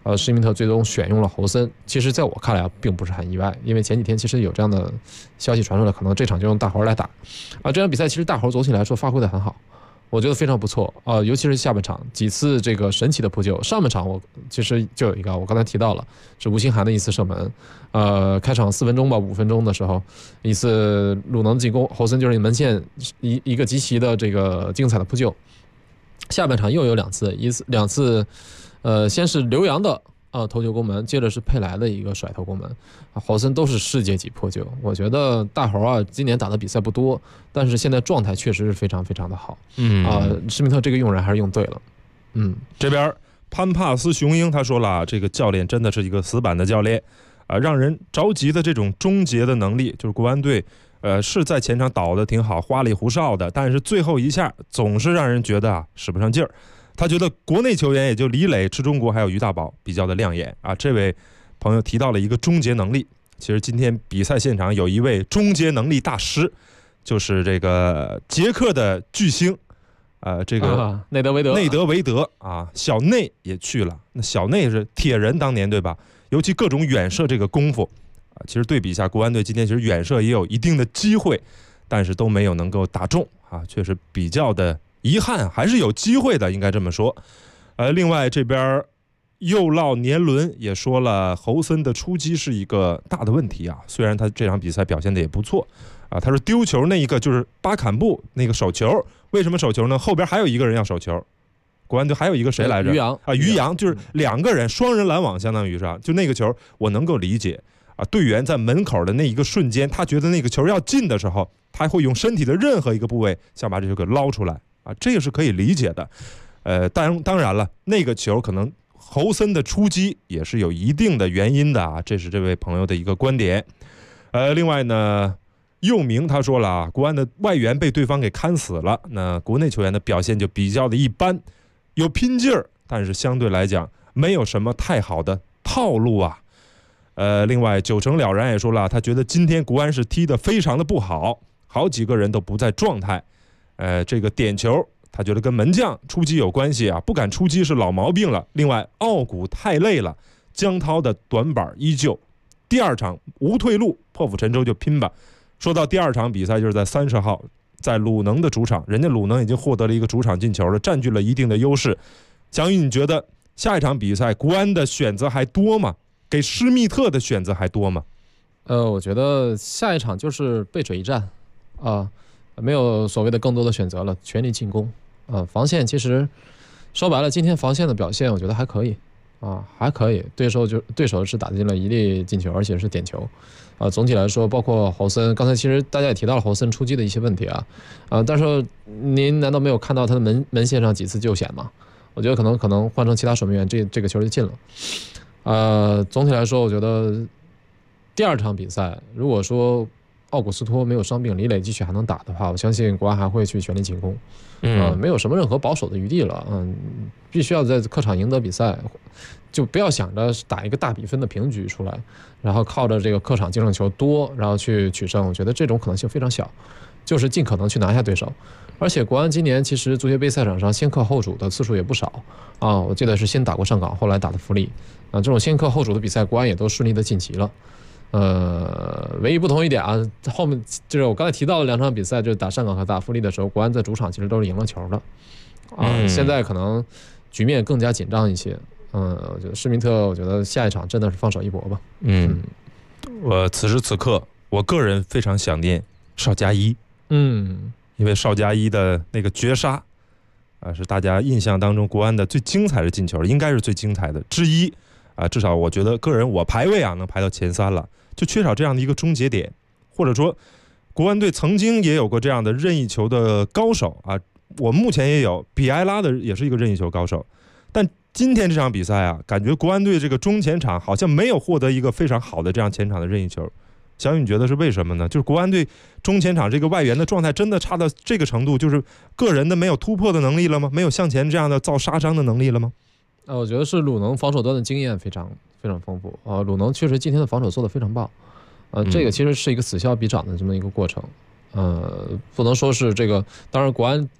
施密特最终选用了侯森。其实在我看来并不是很意外，因为前几天其实有这样的消息传出来，可能这场就用大猴来打。这场比赛其实大猴总体来说发挥的很好，我觉得非常不错尤其是下半场几次这个神奇的扑救。上半场我其实就有一个，我刚才提到了，是吴兴涵的一次射门。开场4分钟吧，5分钟的时候，一次鲁能进攻，侯森就是门线一个极其的这个精彩的扑救。下半场又有两次，先是刘洋的头球攻门，接着是佩莱的一个甩头攻门，侯森都是世界级破救。我觉得大猴今年打的比赛不多，但是现在状态确实是非常非常的好。施密特这个用人还是用对了。 这边潘帕斯雄鹰他说了，这个教练真的是一个死板的教练让人着急的这种终结的能力，就是国安队是在前场倒的挺好，花里胡哨的，但是最后一下总是让人觉得使不上劲儿。他觉得国内球员也就李磊、池忠国还有于大宝比较的亮眼这位朋友提到了一个终结能力。其实今天比赛现场有一位终结能力大师，就是这个捷克的巨星这个内德维德小内也去了。那小内是铁人当年对吧？尤其各种远射这个功夫其实对比一下国安队今天其实远射也有一定的机会，但是都没有能够打中确实比较的遗憾，还是有机会的，应该这么说。另外这边又烙年轮也说了，侯森的出击是一个大的问题虽然他这场比赛表现的也不错他说丢球那一个就是巴坎布那个手球，为什么手球呢？后边还有一个人要手球，国安队还有一个谁来着？于洋就是2个人双人拦网，相当于是就那个球我能够理解队员在门口的那一个瞬间，他觉得那个球要进的时候，他会用身体的任何一个部位想把这球给捞出来这个是可以理解的。当然了，那个球可能侯森的出击也是有一定的原因的这是这位朋友的一个观点。另外呢，佑明他说了国安的外援被对方给看死了，那国内球员的表现就比较的一般，有拼劲儿，但是相对来讲没有什么太好的套路另外九成了然也说了，他觉得今天国安是踢得非常的不好，好几个人都不在状态。这个点球他觉得跟门将出击有关系不敢出击是老毛病了。另外奥古太累了，江涛的短板依旧。第2场无退路，破釜沉舟就拼吧。说到第2场比赛，就是在30号在鲁能的主场，人家鲁能已经获得了一个主场进球了，占据了一定的优势。蒋宇，你觉得下一场比赛国安的选择还多吗？给施密特的选择还多吗？ 我觉得下一场就是背水一战没有所谓的更多的选择了，全力进攻防线其实说白了，今天防线的表现我觉得还可以还可以。对手是打进了1粒进球，而且是点球总体来说，包括侯森，刚才其实大家也提到了侯森出击的一些问题但是您难道没有看到他的门线上几次救险吗？我觉得可能换成其他守门员，这个球就进了。总体来说，我觉得第2场比赛，如果说奥古斯托没有伤病，李磊继续还能打的话，我相信国安还会去全力进攻，没有什么任何保守的余地了，必须要在客场赢得比赛，就不要想着打一个大比分的平局出来，然后靠着这个客场净胜球多，然后去取胜，我觉得这种可能性非常小，就是尽可能去拿下对手。而且国安今年其实足协杯赛场上先客后主的次数也不少我记得是先打过上港，后来打的富力这种先客后主的比赛，国安也都顺利的晋级了。唯一不同一点后面就是我刚才提到的2场比赛，就是打上港和打富力的时候，国安在主场其实都是赢了球的现在可能局面更加紧张一些。我觉得施密特，我觉得下一场真的是放手一搏吧。 我此时此刻，我个人非常想念邵佳一。因为邵佳一的那个绝杀是大家印象当中国安的最精彩的进球，应该是最精彩的之一至少我觉得个人我排位能排到前3了，就缺少这样的一个终结点。或者说国安队曾经也有过这样的任意球的高手我目前也有，比埃拉的也是一个任意球高手，但今天这场比赛感觉国安队这个中前场好像没有获得一个非常好的这样前场的任意球。小雨，你觉得是为什么呢？就是国安队中前场这个外援的状态真的差到这个程度，就是个人的没有突破的能力了吗？没有向前这样的造杀伤的能力了吗？ 我觉得是鲁能防守端的经验非常非常丰富鲁能确实今天的防守做得非常棒这个其实是一个此消彼长的这么一个过程不能说是这个，当然国安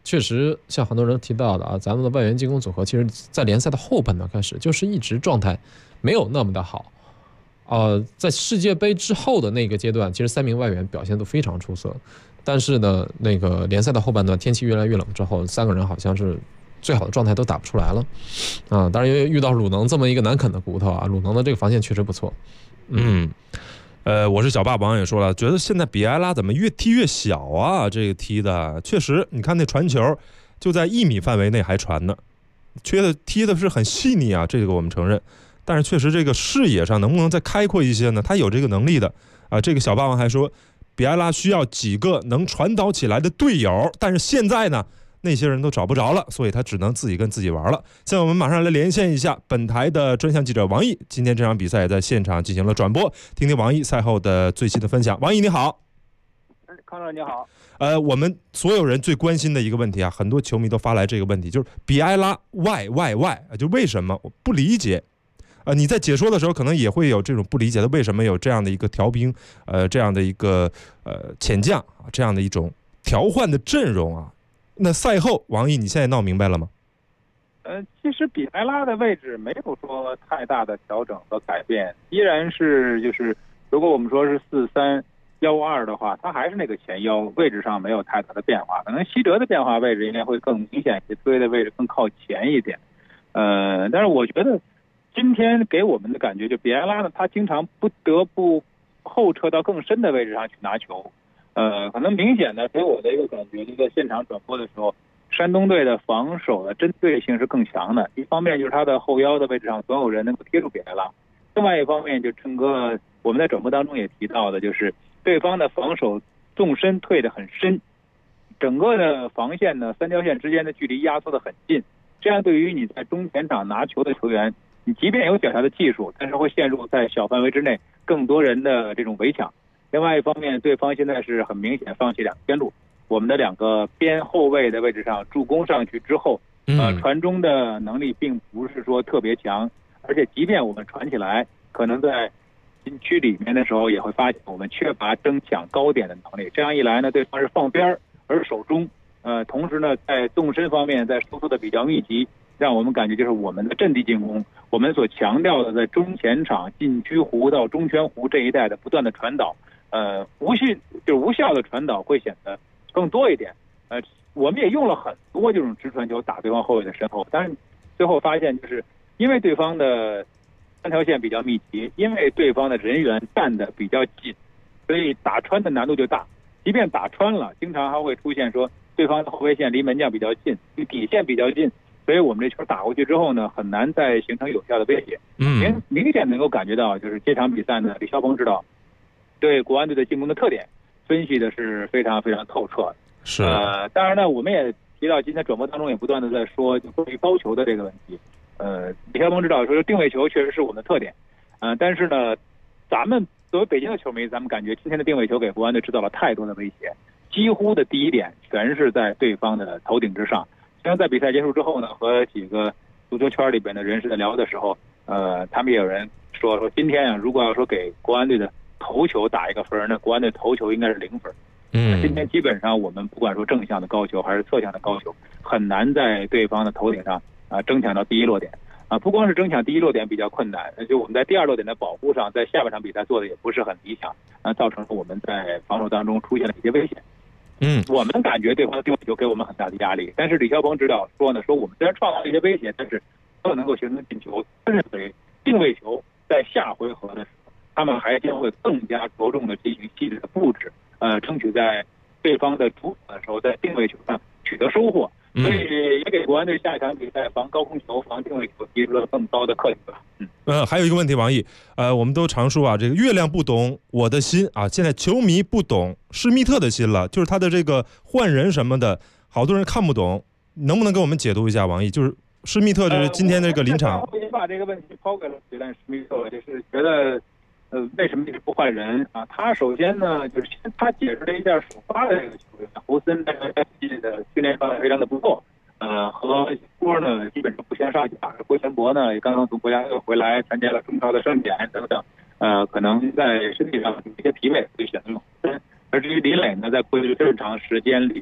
确实像很多人提到的啊，咱们的外援进攻组合，其实在联赛的后半段开始就是一直状态没有那么的好。在世界杯之后的那个阶段，其实3名外援表现都非常出色，但是呢，那个联赛的后半段天气越来越冷之后，3个人好像是最好的状态都打不出来了啊。当然，因为遇到鲁能这么一个难啃的骨头啊，鲁能的这个防线确实不错。 我是小霸王也说了，觉得现在比埃拉怎么越踢越小啊？这个踢的确实，你看那传球就在1米范围内还传呢，踢的是很细腻啊，这个我们承认。但是确实这个视野上能不能再开阔一些呢？他有这个能力的啊。这个小霸王还说，比埃拉需要几个能传导起来的队友，但是现在呢，那些人都找不着了，所以他只能自己跟自己玩了。现在我们马上来连线一下本台的专项记者王毅，今天这场比赛也在现场进行了转播，听听王毅赛后的最新的分享。王毅你好。 康总你好。 我们所有人最关心的一个问题啊，很多球迷都发来这个问题，就是比埃拉 why 就为什么？我不理解。你在解说的时候可能也会有这种不理解的，为什么有这样的一个调兵，这样的一个潜将啊，这样的一种调换的阵容啊？那赛后，王毅，你现在闹明白了吗？ 其实比埃拉的位置没有说太大的调整和改变，依然是就是如果我们说是4-3-1-2的话，他还是那个前腰，位置上没有太大的变化，可能西哲的变化位置应该会更明显一些，推的位置更靠前一点。但是我觉得今天给我们的感觉，就比埃拉呢，他经常不得不后撤到更深的位置上去拿球。可能明显的给我的一个感觉，就在现场转播的时候，山东队的防守的针对性是更强的。一方面就是他的后腰的位置上总有人能够贴住比埃拉，另外一方面就整个我们在转播当中也提到的，就是对方的防守纵深退得很深，整个的防线呢3条线之间的距离压缩得很近，这样对于你在中前场拿球的球员，你即便有脚下的技术，但是会陷入在小范围之内更多人的这种围抢。另外一方面，对方现在是很明显放弃2个边路，我们的2个边后卫的位置上助攻上去之后，传中的能力并不是说特别强，而且即便我们传起来，可能在禁区里面的时候也会发现我们缺乏争抢高点的能力。这样一来呢，对方是放边而守中，同时呢，在纵深方面在收缩的比较密集，让我们感觉就是我们的阵地进攻，我们所强调的在中前场禁区弧到中圈弧这一带的不断的传导，无效的传导会显得更多一点。我们也用了很多这种直传球打对方后卫的身后，但是最后发现就是因为对方的3条线比较密集，因为对方的人员站得比较紧，所以打穿的难度就大。即便打穿了，经常还会出现说对方的后卫线离门将比较近，离底线比较近，所以我们这球打过去之后呢，很难再形成有效的威胁。明显能够感觉到，就是这场比赛呢，李霄鹏指导对国安队的进攻的特点分析的是非常非常透彻的。 是。 当然呢，我们也提到今天转播当中也不断的在说就关于高球的这个问题。李霄鹏指导说定位球确实是我们的特点。但是呢，咱们作为北京的球迷，咱们感觉今天的定位球给国安队制造了太多的威胁，几乎的第一点全是在对方的头顶之上。像在比赛结束之后呢，和几个足球圈里边的人士在聊的时候，他们也有人说今天啊，如果要说给国安队的头球打一个分，那国安队头球应该是0分。今天基本上我们不管说正向的高球还是侧向的高球，很难在对方的头顶上争抢到第一落点。不光是争抢第一落点比较困难，就我们在第2落点的保护上，在下半场比赛做的也不是很理想，造成了我们在防守当中出现了一些危险。我们感觉对方的定位球给我们很大的压力，但是李霄鹏指导说呢，说我们虽然创造了一些威胁，但是不能够形成进球。认为定位球在下回合的时候，他们还将会更加着重的进行细致的布置，争取在对方的主场的时候，在定位球上取得收获。所以也给国安队下一场比赛防高空球、防定位球提出了更高的课题吧。 还有一个问题，王毅，我们都常说啊，这个月亮不懂我的心啊，现在球迷不懂施密特的心了，就是他的这个换人什么的，好多人看不懂，能不能给我们解读一下？王毅，就是施密特就是今天这个临场， 我也把这个问题抛给了杰兰施密特，就是觉得为什么一直不换人啊？他首先呢，就是他解释了一下首发的这个球员胡森这个赛季的训练状态非常的不错，和波呢基本上不相上下。郭全博呢也刚刚从国家队回来，参加了中超的盛典等等，可能在身体上有一些疲惫，所以选择了胡森。而至于李磊呢，在过去这么长时间里面，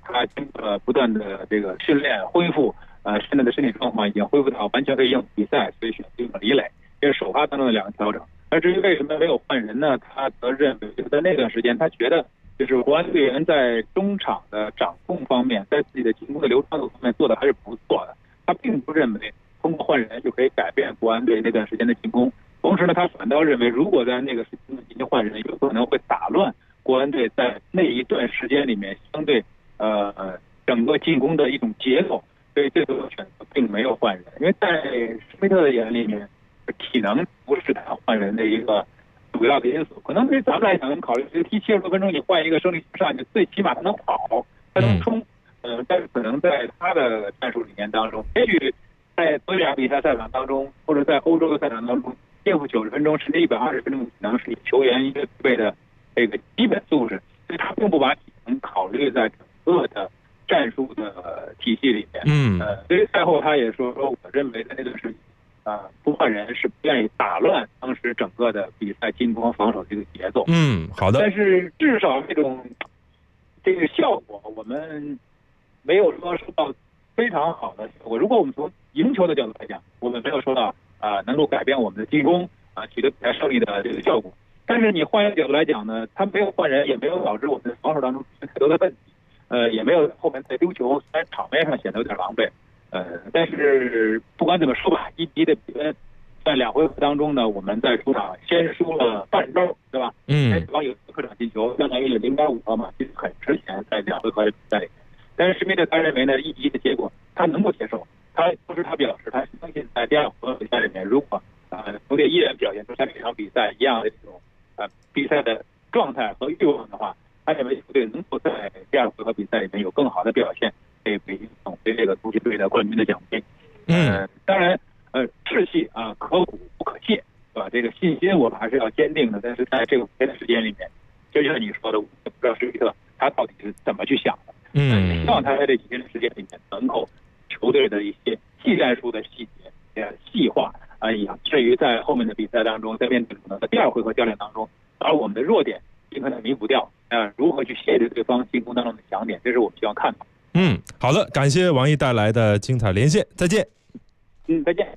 他经过了不断的这个训练恢复，现在的身体状况已经恢复到完全可以应付比赛，所以选定了李磊。这是首发当中的2个调整。而至于为什么没有换人呢？他则认为就在那段时间，他觉得就是国安队员在中场的掌控方面，在自己的进攻的流畅度方面做的还是不错的。他并不认为通过换人就可以改变国安队那段时间的进攻。同时呢，他反倒认为，如果在那个时间进行换人，有可能会打乱国安队在那一段时间里面相对整个进攻的一种节奏。所以这个选择并没有换人，因为在施密特的眼里面，体能不是他换人的一个主要的因素。可能对于咱们来讲，考虑踢70多分钟，你换一个生力球上去，最起码他能跑，他能冲。但是可能在他的战术理念当中，也许在多两比赛赛场当中，或者在欧洲的赛场当中，应付90分钟甚至120分钟的体能是球员一个具备的这个基本素质，所以他并不把体能考虑在整个的战术的体系里面。所以赛后他也说我认为在那段时间不换人是不愿意打乱当时整个的比赛进攻防守这个节奏。 好的。 但是至少这个效果我们没有说收到非常好的效果。如果我们从赢球的角度来讲，我们没有收到能够改变我们的进攻取得比赛胜利的这个效果。但是你换一个角度来讲呢，他没有换人，也没有导致我们的防守当中出现太多的问题。也没有后面再丢球，在场面上显得有点狼狈。但是不管怎么说吧，1-1的比分，在2回合当中呢，我们在主场先输了半周，对吧？对方有客场进球，相当于0.5分嘛，其实很值钱在2回合的比赛里面。但是施密特他认为呢，1-1的结果他能够接受。同时他表示，他相信在第2回合比赛里面，如果球队依然表现出像这场比赛一样的这种比赛的状态和欲望的话，他认为球队能够在第2回合比赛里面有更好的表现，可以被送回这个足协队的冠军的奖杯。当然，士气可鼓不可泄，对吧？这个信心我们还是要坚定的。但是在这个5天的时间里面，就像你说的，我也不知道施密特他到底是怎么去想的。希望他在这几天的时间里面，能够球队的一些技战术的细节细化至于在后面的比赛当中，在面对可能的第2回合较量当中，把我们的弱点尽可能弥补掉。如何去限制对方进攻当中的强点，这是我们希望看到。 好的，感谢王毅带来的精彩连线，再见。 再见。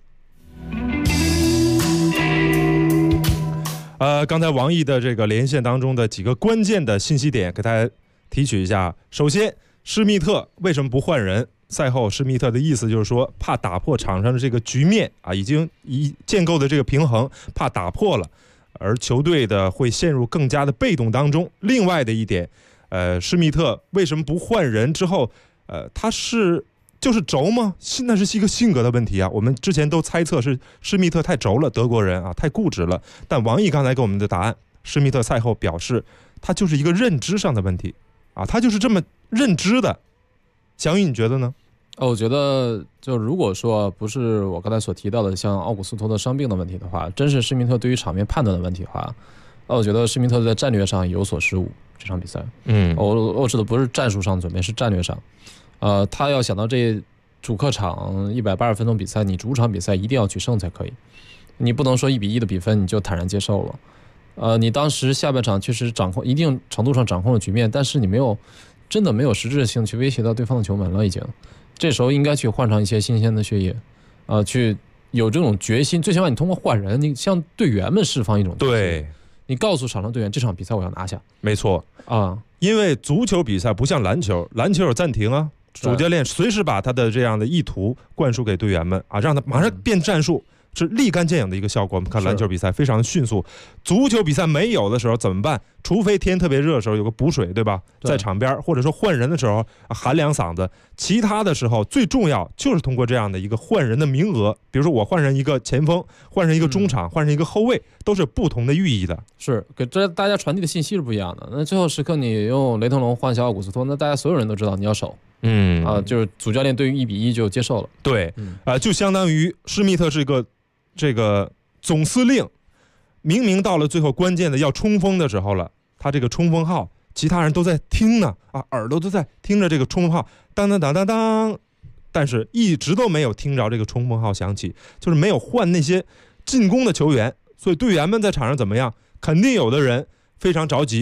刚才王毅的这个连线当中的几个关键的信息点，给大家提取一下。首先，施密特为什么不换人？赛后施密特的意思就是说，怕打破场上的这个局面已经建构的这个平衡，怕打破了，而球队的会陷入更加的被动当中。另外的一点，施密特为什么不换人之后，他就是轴吗？那是一个性格的问题啊。我们之前都猜测是施密特太轴了，德国人太固执了。但王毅刚才给我们的答案，施密特赛后表示，他就是一个认知上的问题他就是这么认知的。翔宇，你觉得呢？ 我觉得就如果说不是我刚才所提到的像奥古斯托的伤病的问题的话，真是施密特对于场面判断的问题的话，我觉得施密特在战略上有所失误。这场比赛，我指的不是战术上准备，是战略上。他要想到这主客场180分钟比赛，你主场比赛一定要取胜才可以，你不能说1-1的比分你就坦然接受了。你当时下半场确实掌控一定程度上掌控了局面，但是你真的没有实质性去威胁到对方的球门了，已经。这时候应该去换上一些新鲜的血液，去有这种决心。最起码你通过换人，你向队员们释放一种对， 你告诉场上队员，这场比赛我要拿下。 没错因为足球比赛不像篮球，篮球有暂停主教练随时把他的这样的意图灌输给队员们让他马上变战术，是立竿见影的一个效果。我们看篮球比赛非常迅速，足球比赛没有的时候怎么办？除非天特别热的时候有个补水，对吧？在场边，或者说换人的时候喊两嗓子。其他的时候最重要就是通过这样的一个换人的名额，比如说我换成一个前锋，换成一个中场，换成一个后卫，都是不同的寓意的。 是给这大家传递的信息是不一样的。那最后时刻你用雷腾龙换下奥古斯托，那大家所有人都知道你要守。就是主教练对于1-1就接受了。 对，就相当于施密特是一个这个总司令，明明到了最后关键的要冲锋的时候了，他这个冲锋号其他人都在听呢耳朵都在听着这个冲锋号当当当当当，但是一直都没有听着这个冲锋号响起，就是没有换那些进攻的球员。所以队员们在场上怎么样？肯定有的人非常着急，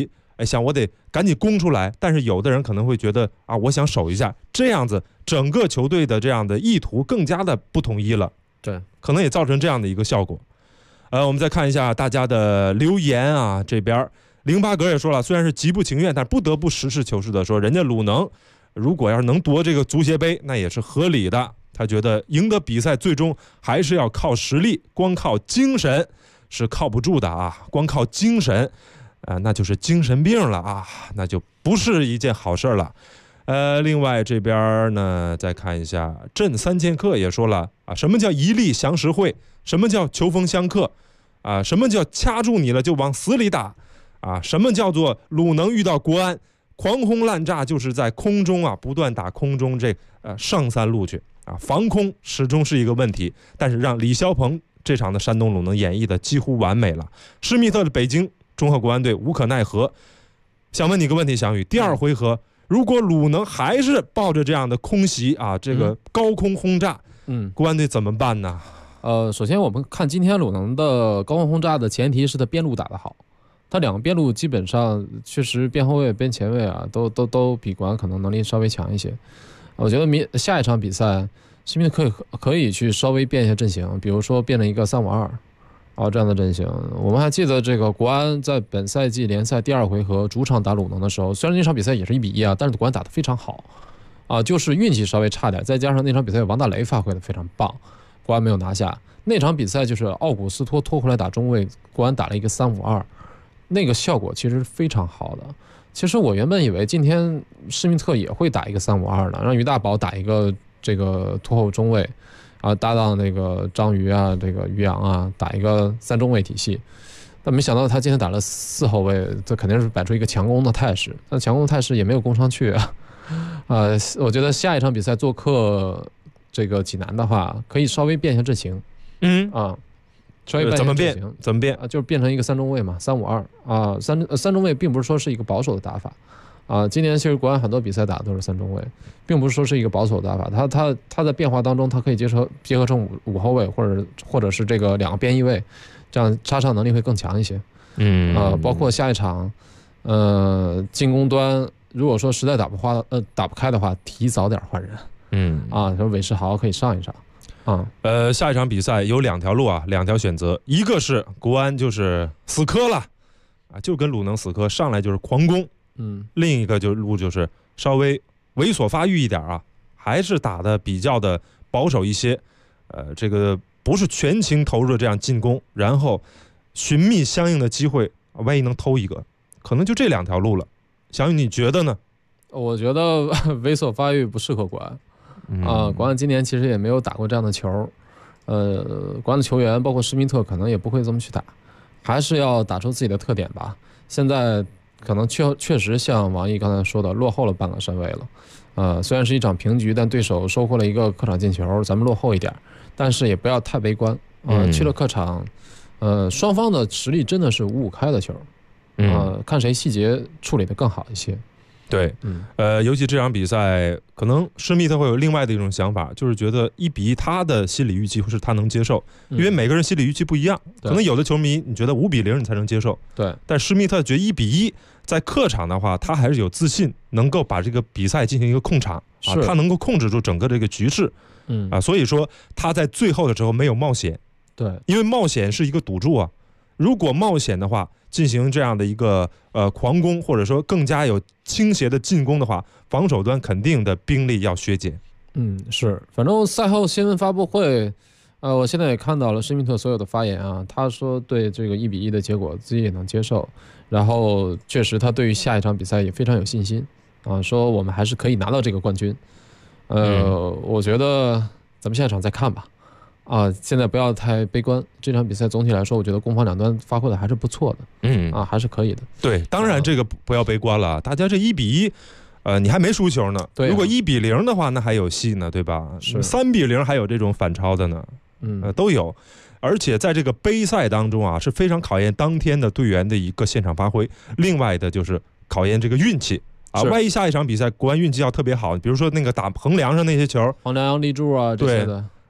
想我得赶紧攻出来，但是有的人可能会觉得啊，我想守一下，这样子整个球队的这样的意图更加的不统一了， 对， 可能也造成这样的一个效果。我们再看一下大家的留言啊，这边08格也说了，虽然是极不情愿，但不得不实事求是的说，人家鲁能如果要是能夺这个足协杯，那也是合理的。他觉得赢得比赛最终还是要靠实力，光靠精神是靠不住的啊，光靠精神那就是精神病了啊，那就不是一件好事了。另外这边呢，再看一下朕3000克也说了啊，什么叫一力降十会，什么叫球风相克啊，什么叫掐住你了就往死里打啊，什么叫做鲁能遇到国安狂轰滥炸，就是在空中啊不断打空中这上三路去啊，防空始终是一个问题，但是让李霄鹏这场的山东鲁能演绎的几乎完美了。施密特的北京中赫国安队无可奈何。想问你个问题，翔宇，第二回合如果鲁能还是抱着这样的空袭啊，这个高空轰炸，国安队怎么办呢？ 首先我们看今天鲁能的高空轰炸的前提是他边路打得好，他两个边路基本上确实边后卫边前卫啊都比国安可能能力稍微强一些。我觉得下一场比赛施密特可以去稍微变一下阵型，比如说变成一个3-5-2这样的阵型。我们还记得这个国安在本赛季联赛第二回合主场打鲁能的时候，虽然那场比赛也是1-1啊，但是国安打得非常好就是运气稍微差点，再加上那场比赛王大雷发挥得非常棒，国安没有拿下。那场比赛就是奥古斯托拖回来打中卫，国安打了一个3-5-2，那个效果其实非常好的。其实我原本以为今天施密特也会打一个3-5-2呢，让于大宝打一个这个拖后中卫搭档那个张瑜啊，这个于洋打一个3中卫体系。但没想到他今天打了4后卫，这肯定是摆出一个强攻的态势，但强攻的态势也没有攻上去我觉得下一场比赛做客这个济南的话，可以稍微变一下阵型。稍微怎么变？ 就是变成一个3中卫嘛，3-5-2三中卫并不是说是一个保守的打法今年其实国安很多比赛打的都是3中卫，并不是说是一个保守的打法，他在变化当中，他可以结合成5后卫或者是这个2个边翼位，这样插上能力会更强一些。包括下一场进攻端如果说实在打不开的话，提早点换人说韦世豪可以上一场。 下一场比赛有2条路2条选择，一个是国安就是死磕了就跟鲁能死磕，上来就是狂攻，另一个路就是稍微猥琐发育一点还是打的比较的保守一些，这个不是全情投入这样进攻，然后寻觅相应的机会，万一能偷一个，可能就这2条路了。小雨你觉得呢？ 我觉得猥琐发育不适合国安。国安今年其实也没有打过这样的球，国安的球员包括施密特可能也不会这么去打，还是要打出自己的特点吧。现在可能确实像王毅刚才说的，落后了半个身位了。虽然是一场平局，但对手收获了一个客场进球，咱们落后一点，但是也不要太悲观。去了客场，双方的实力真的是5-5开的球，看谁细节处理得更好一些。 对，尤其这场比赛，可能施密特会有另外的一种想法，就是觉得1-1，他的心理预期是他能接受，因为每个人心理预期不一样，可能有的球迷你觉得5-0你才能接受， 对， 但施密特觉得1-1，在客场的话，他还是有自信能够把这个比赛进行一个控场他能够控制住整个这个局势，所以说他在最后的时候没有冒险， 对， 因为冒险是一个赌注如果冒险的话，进行这样的一个狂攻，或者说更加有倾斜的进攻的话，防守端肯定的兵力要削减。 是，反正赛后新闻发布会，我现在也看到了施密特所有的发言他说对这个1-1的结果自己也能接受，然后确实他对于下一场比赛也非常有信心说我们还是可以拿到这个冠军。我觉得咱们下一场再看吧。现在不要太悲观，这场比赛总体来说，我觉得攻防两端发挥的还是不错的，还是可以的。 对，当然这个不要悲观了，大家这1-1，你还没输球呢。 对如果1-0的话，那还有戏呢，对吧？3-0还有这种反超的呢，都有。而且在这个杯赛当中是非常考验当天的队员的一个现场发挥，另外的就是考验这个运气。万一下一场比赛国安运气要特别好，比如说那个打横梁上那些球， 黄良、立柱这些的。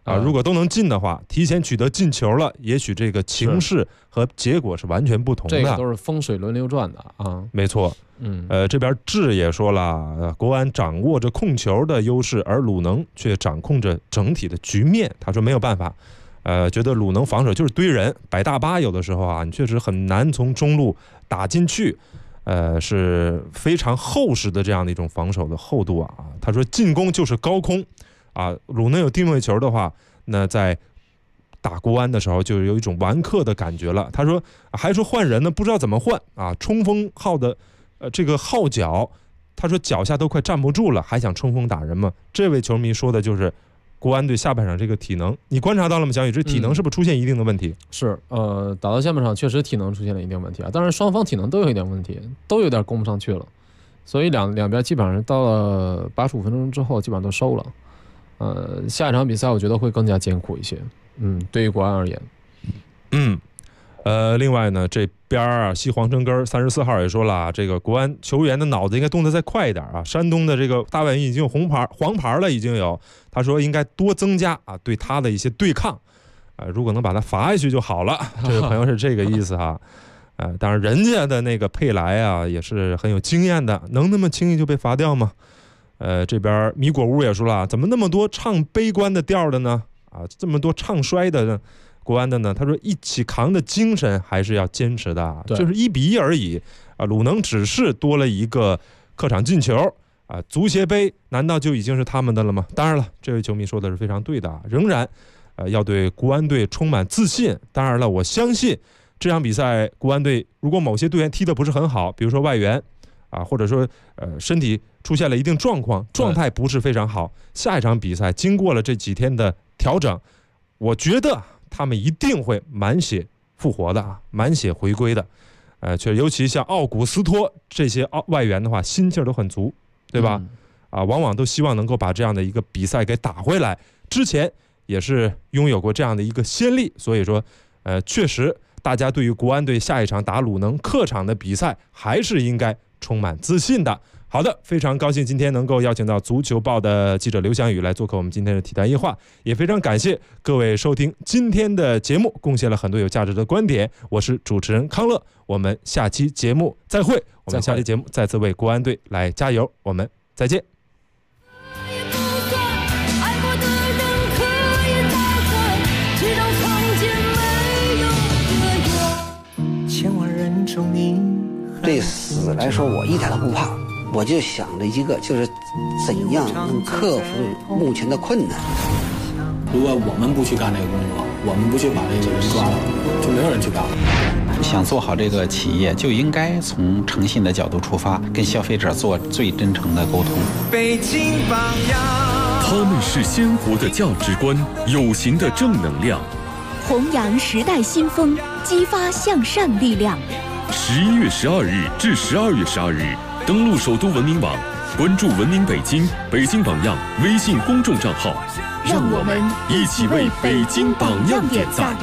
如果都能进的话，提前取得进球了，也许这个情势和结果是完全不同的。 这个都是风水轮流转的啊。 没错。这边智也说了，国安掌握着控球的优势，而鲁能却掌控着整体的局面。他说没有办法，觉得鲁能防守就是堆人摆大巴，有的时候啊，你确实很难从中路打进去。是非常厚实的这样的一种防守的厚度啊。他说进攻就是高空啊，鲁能有定位球的话，那在打国安的时候就有一种完客的感觉了。他说还说换人呢，不知道怎么换啊。冲锋号的这个号角，他说脚下都快站不住了，还想冲锋打人吗？这位球迷说的就是国安队下半场这个体能，你观察到了吗？小雨，这体能是不是出现一定的问题？ 是，打到下半场确实体能出现了一定问题啊。当然双方体能都有一点问题，都有点攻不上去了，所以两边基本上到了85分钟之后，基本上都收了。下一场比赛我觉得会更加艰苦一些。对于国安而言。 另外呢，这边啊，西黄城根34号也说了，这个国安球员的脑子应该动得再快一点啊。山东的这个大外援已经有黄牌了，已经有。他说应该多增加啊对他的一些对抗，如果能把他罚下去就好了。这位朋友是这个意思哈。当然人家的那个佩莱啊也是很有经验的，能那么轻易就被罚掉吗？这边米果屋也说了，怎么那么多唱悲观的调的呢？这么多唱衰的呢？国安的呢？他说一起扛的精神还是要坚持的，就是1-1而已啊。鲁能只是多了一个客场进球啊，足协杯难道就已经是他们的了吗？当然了，这位球迷说的是非常对的，仍然要对国安队充满自信。当然了，我相信这场比赛国安队如果某些队员踢得不是很好，比如说外援啊，或者说身体出现了一定状况，状态不是非常好，下一场比赛经过了这几天的调整，我觉得他们一定会满血复活的，满血回归的。尤其像奥古斯托这些外援的话，心气儿都很足，对吧？往往都希望能够把这样的一个比赛给打回来。之前也是拥有过这样的一个先例，所以说，确实大家对于国安队下一场打鲁能客场的比赛还是应该充满自信的。好的，非常高兴今天能够邀请到足球报的记者刘翔宇来做客我们今天的体坛夜话，也非常感谢各位收听今天的节目，贡献了很多有价值的观点。我是主持人康乐，我们下期节目再会。我们下期节目再次为国安队来加油，我们再见。 千万人中你，对死来说我一点都不怕。我就想着一个，就是怎样能克服目前的困难。 如果我们不去干这个工作，我们不去把这个人抓了，就没有人去干了。 想做好这个企业，就应该从诚信的角度出发，跟消费者做最真诚的沟通。 北京榜样， 他们是鲜活的价值观，有形的正能量， 弘扬时代新风，激发向善力量。 11月12日至12月12日。登录首都文明网，关注文明北京、北京榜样微信公众账号， 让我们一起为北京榜样点赞。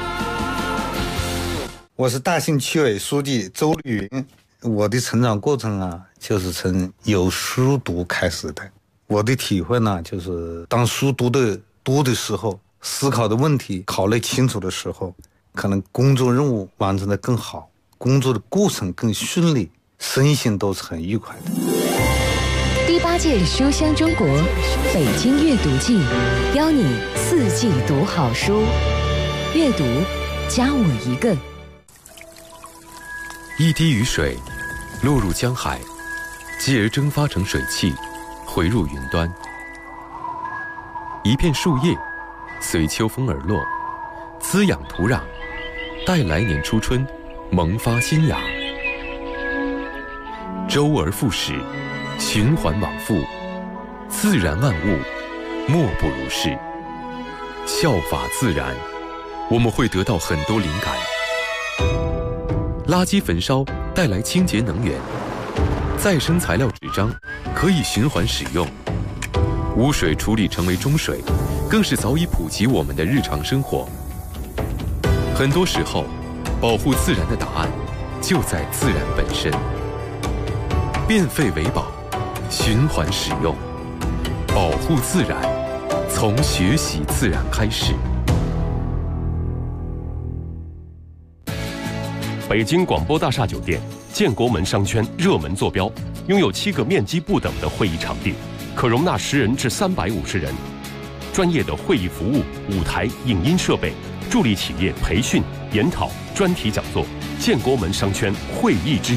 我是大兴区委书记周绿云。我的成长过程啊，就是从有书读开始的。我的体会呢，就是当书读的多的时候，思考的问题考虑清楚的时候，可能工作任务完成的更好，工作的过程更顺利，身心都是很愉快的。 第8届书香中国北京阅读季，邀你4季读好书，阅读加我一个。 一滴雨水落入江海，继而蒸发成水汽，回入云端。一片树叶随秋风而落，滋养土壤，待来年初春萌发新芽。周而复始，循环往复，自然万物莫不如是。效法自然，我们会得到很多灵感。垃圾焚烧带来清洁能源，再生材料纸张可以循环使用，污水处理成为中水，更是早已普及我们的日常生活。很多时候，保护自然的答案就在自然本身。变废为宝，循环使用，保护自然，从从学习自然开始。 北京广播大厦酒店建国门商圈热门坐标，拥有7个面积不等的会议场地，可容纳10人至350人。专业的会议服务、舞台、影音设备，助力企业培训、研讨、专题讲座。建国门商圈会议之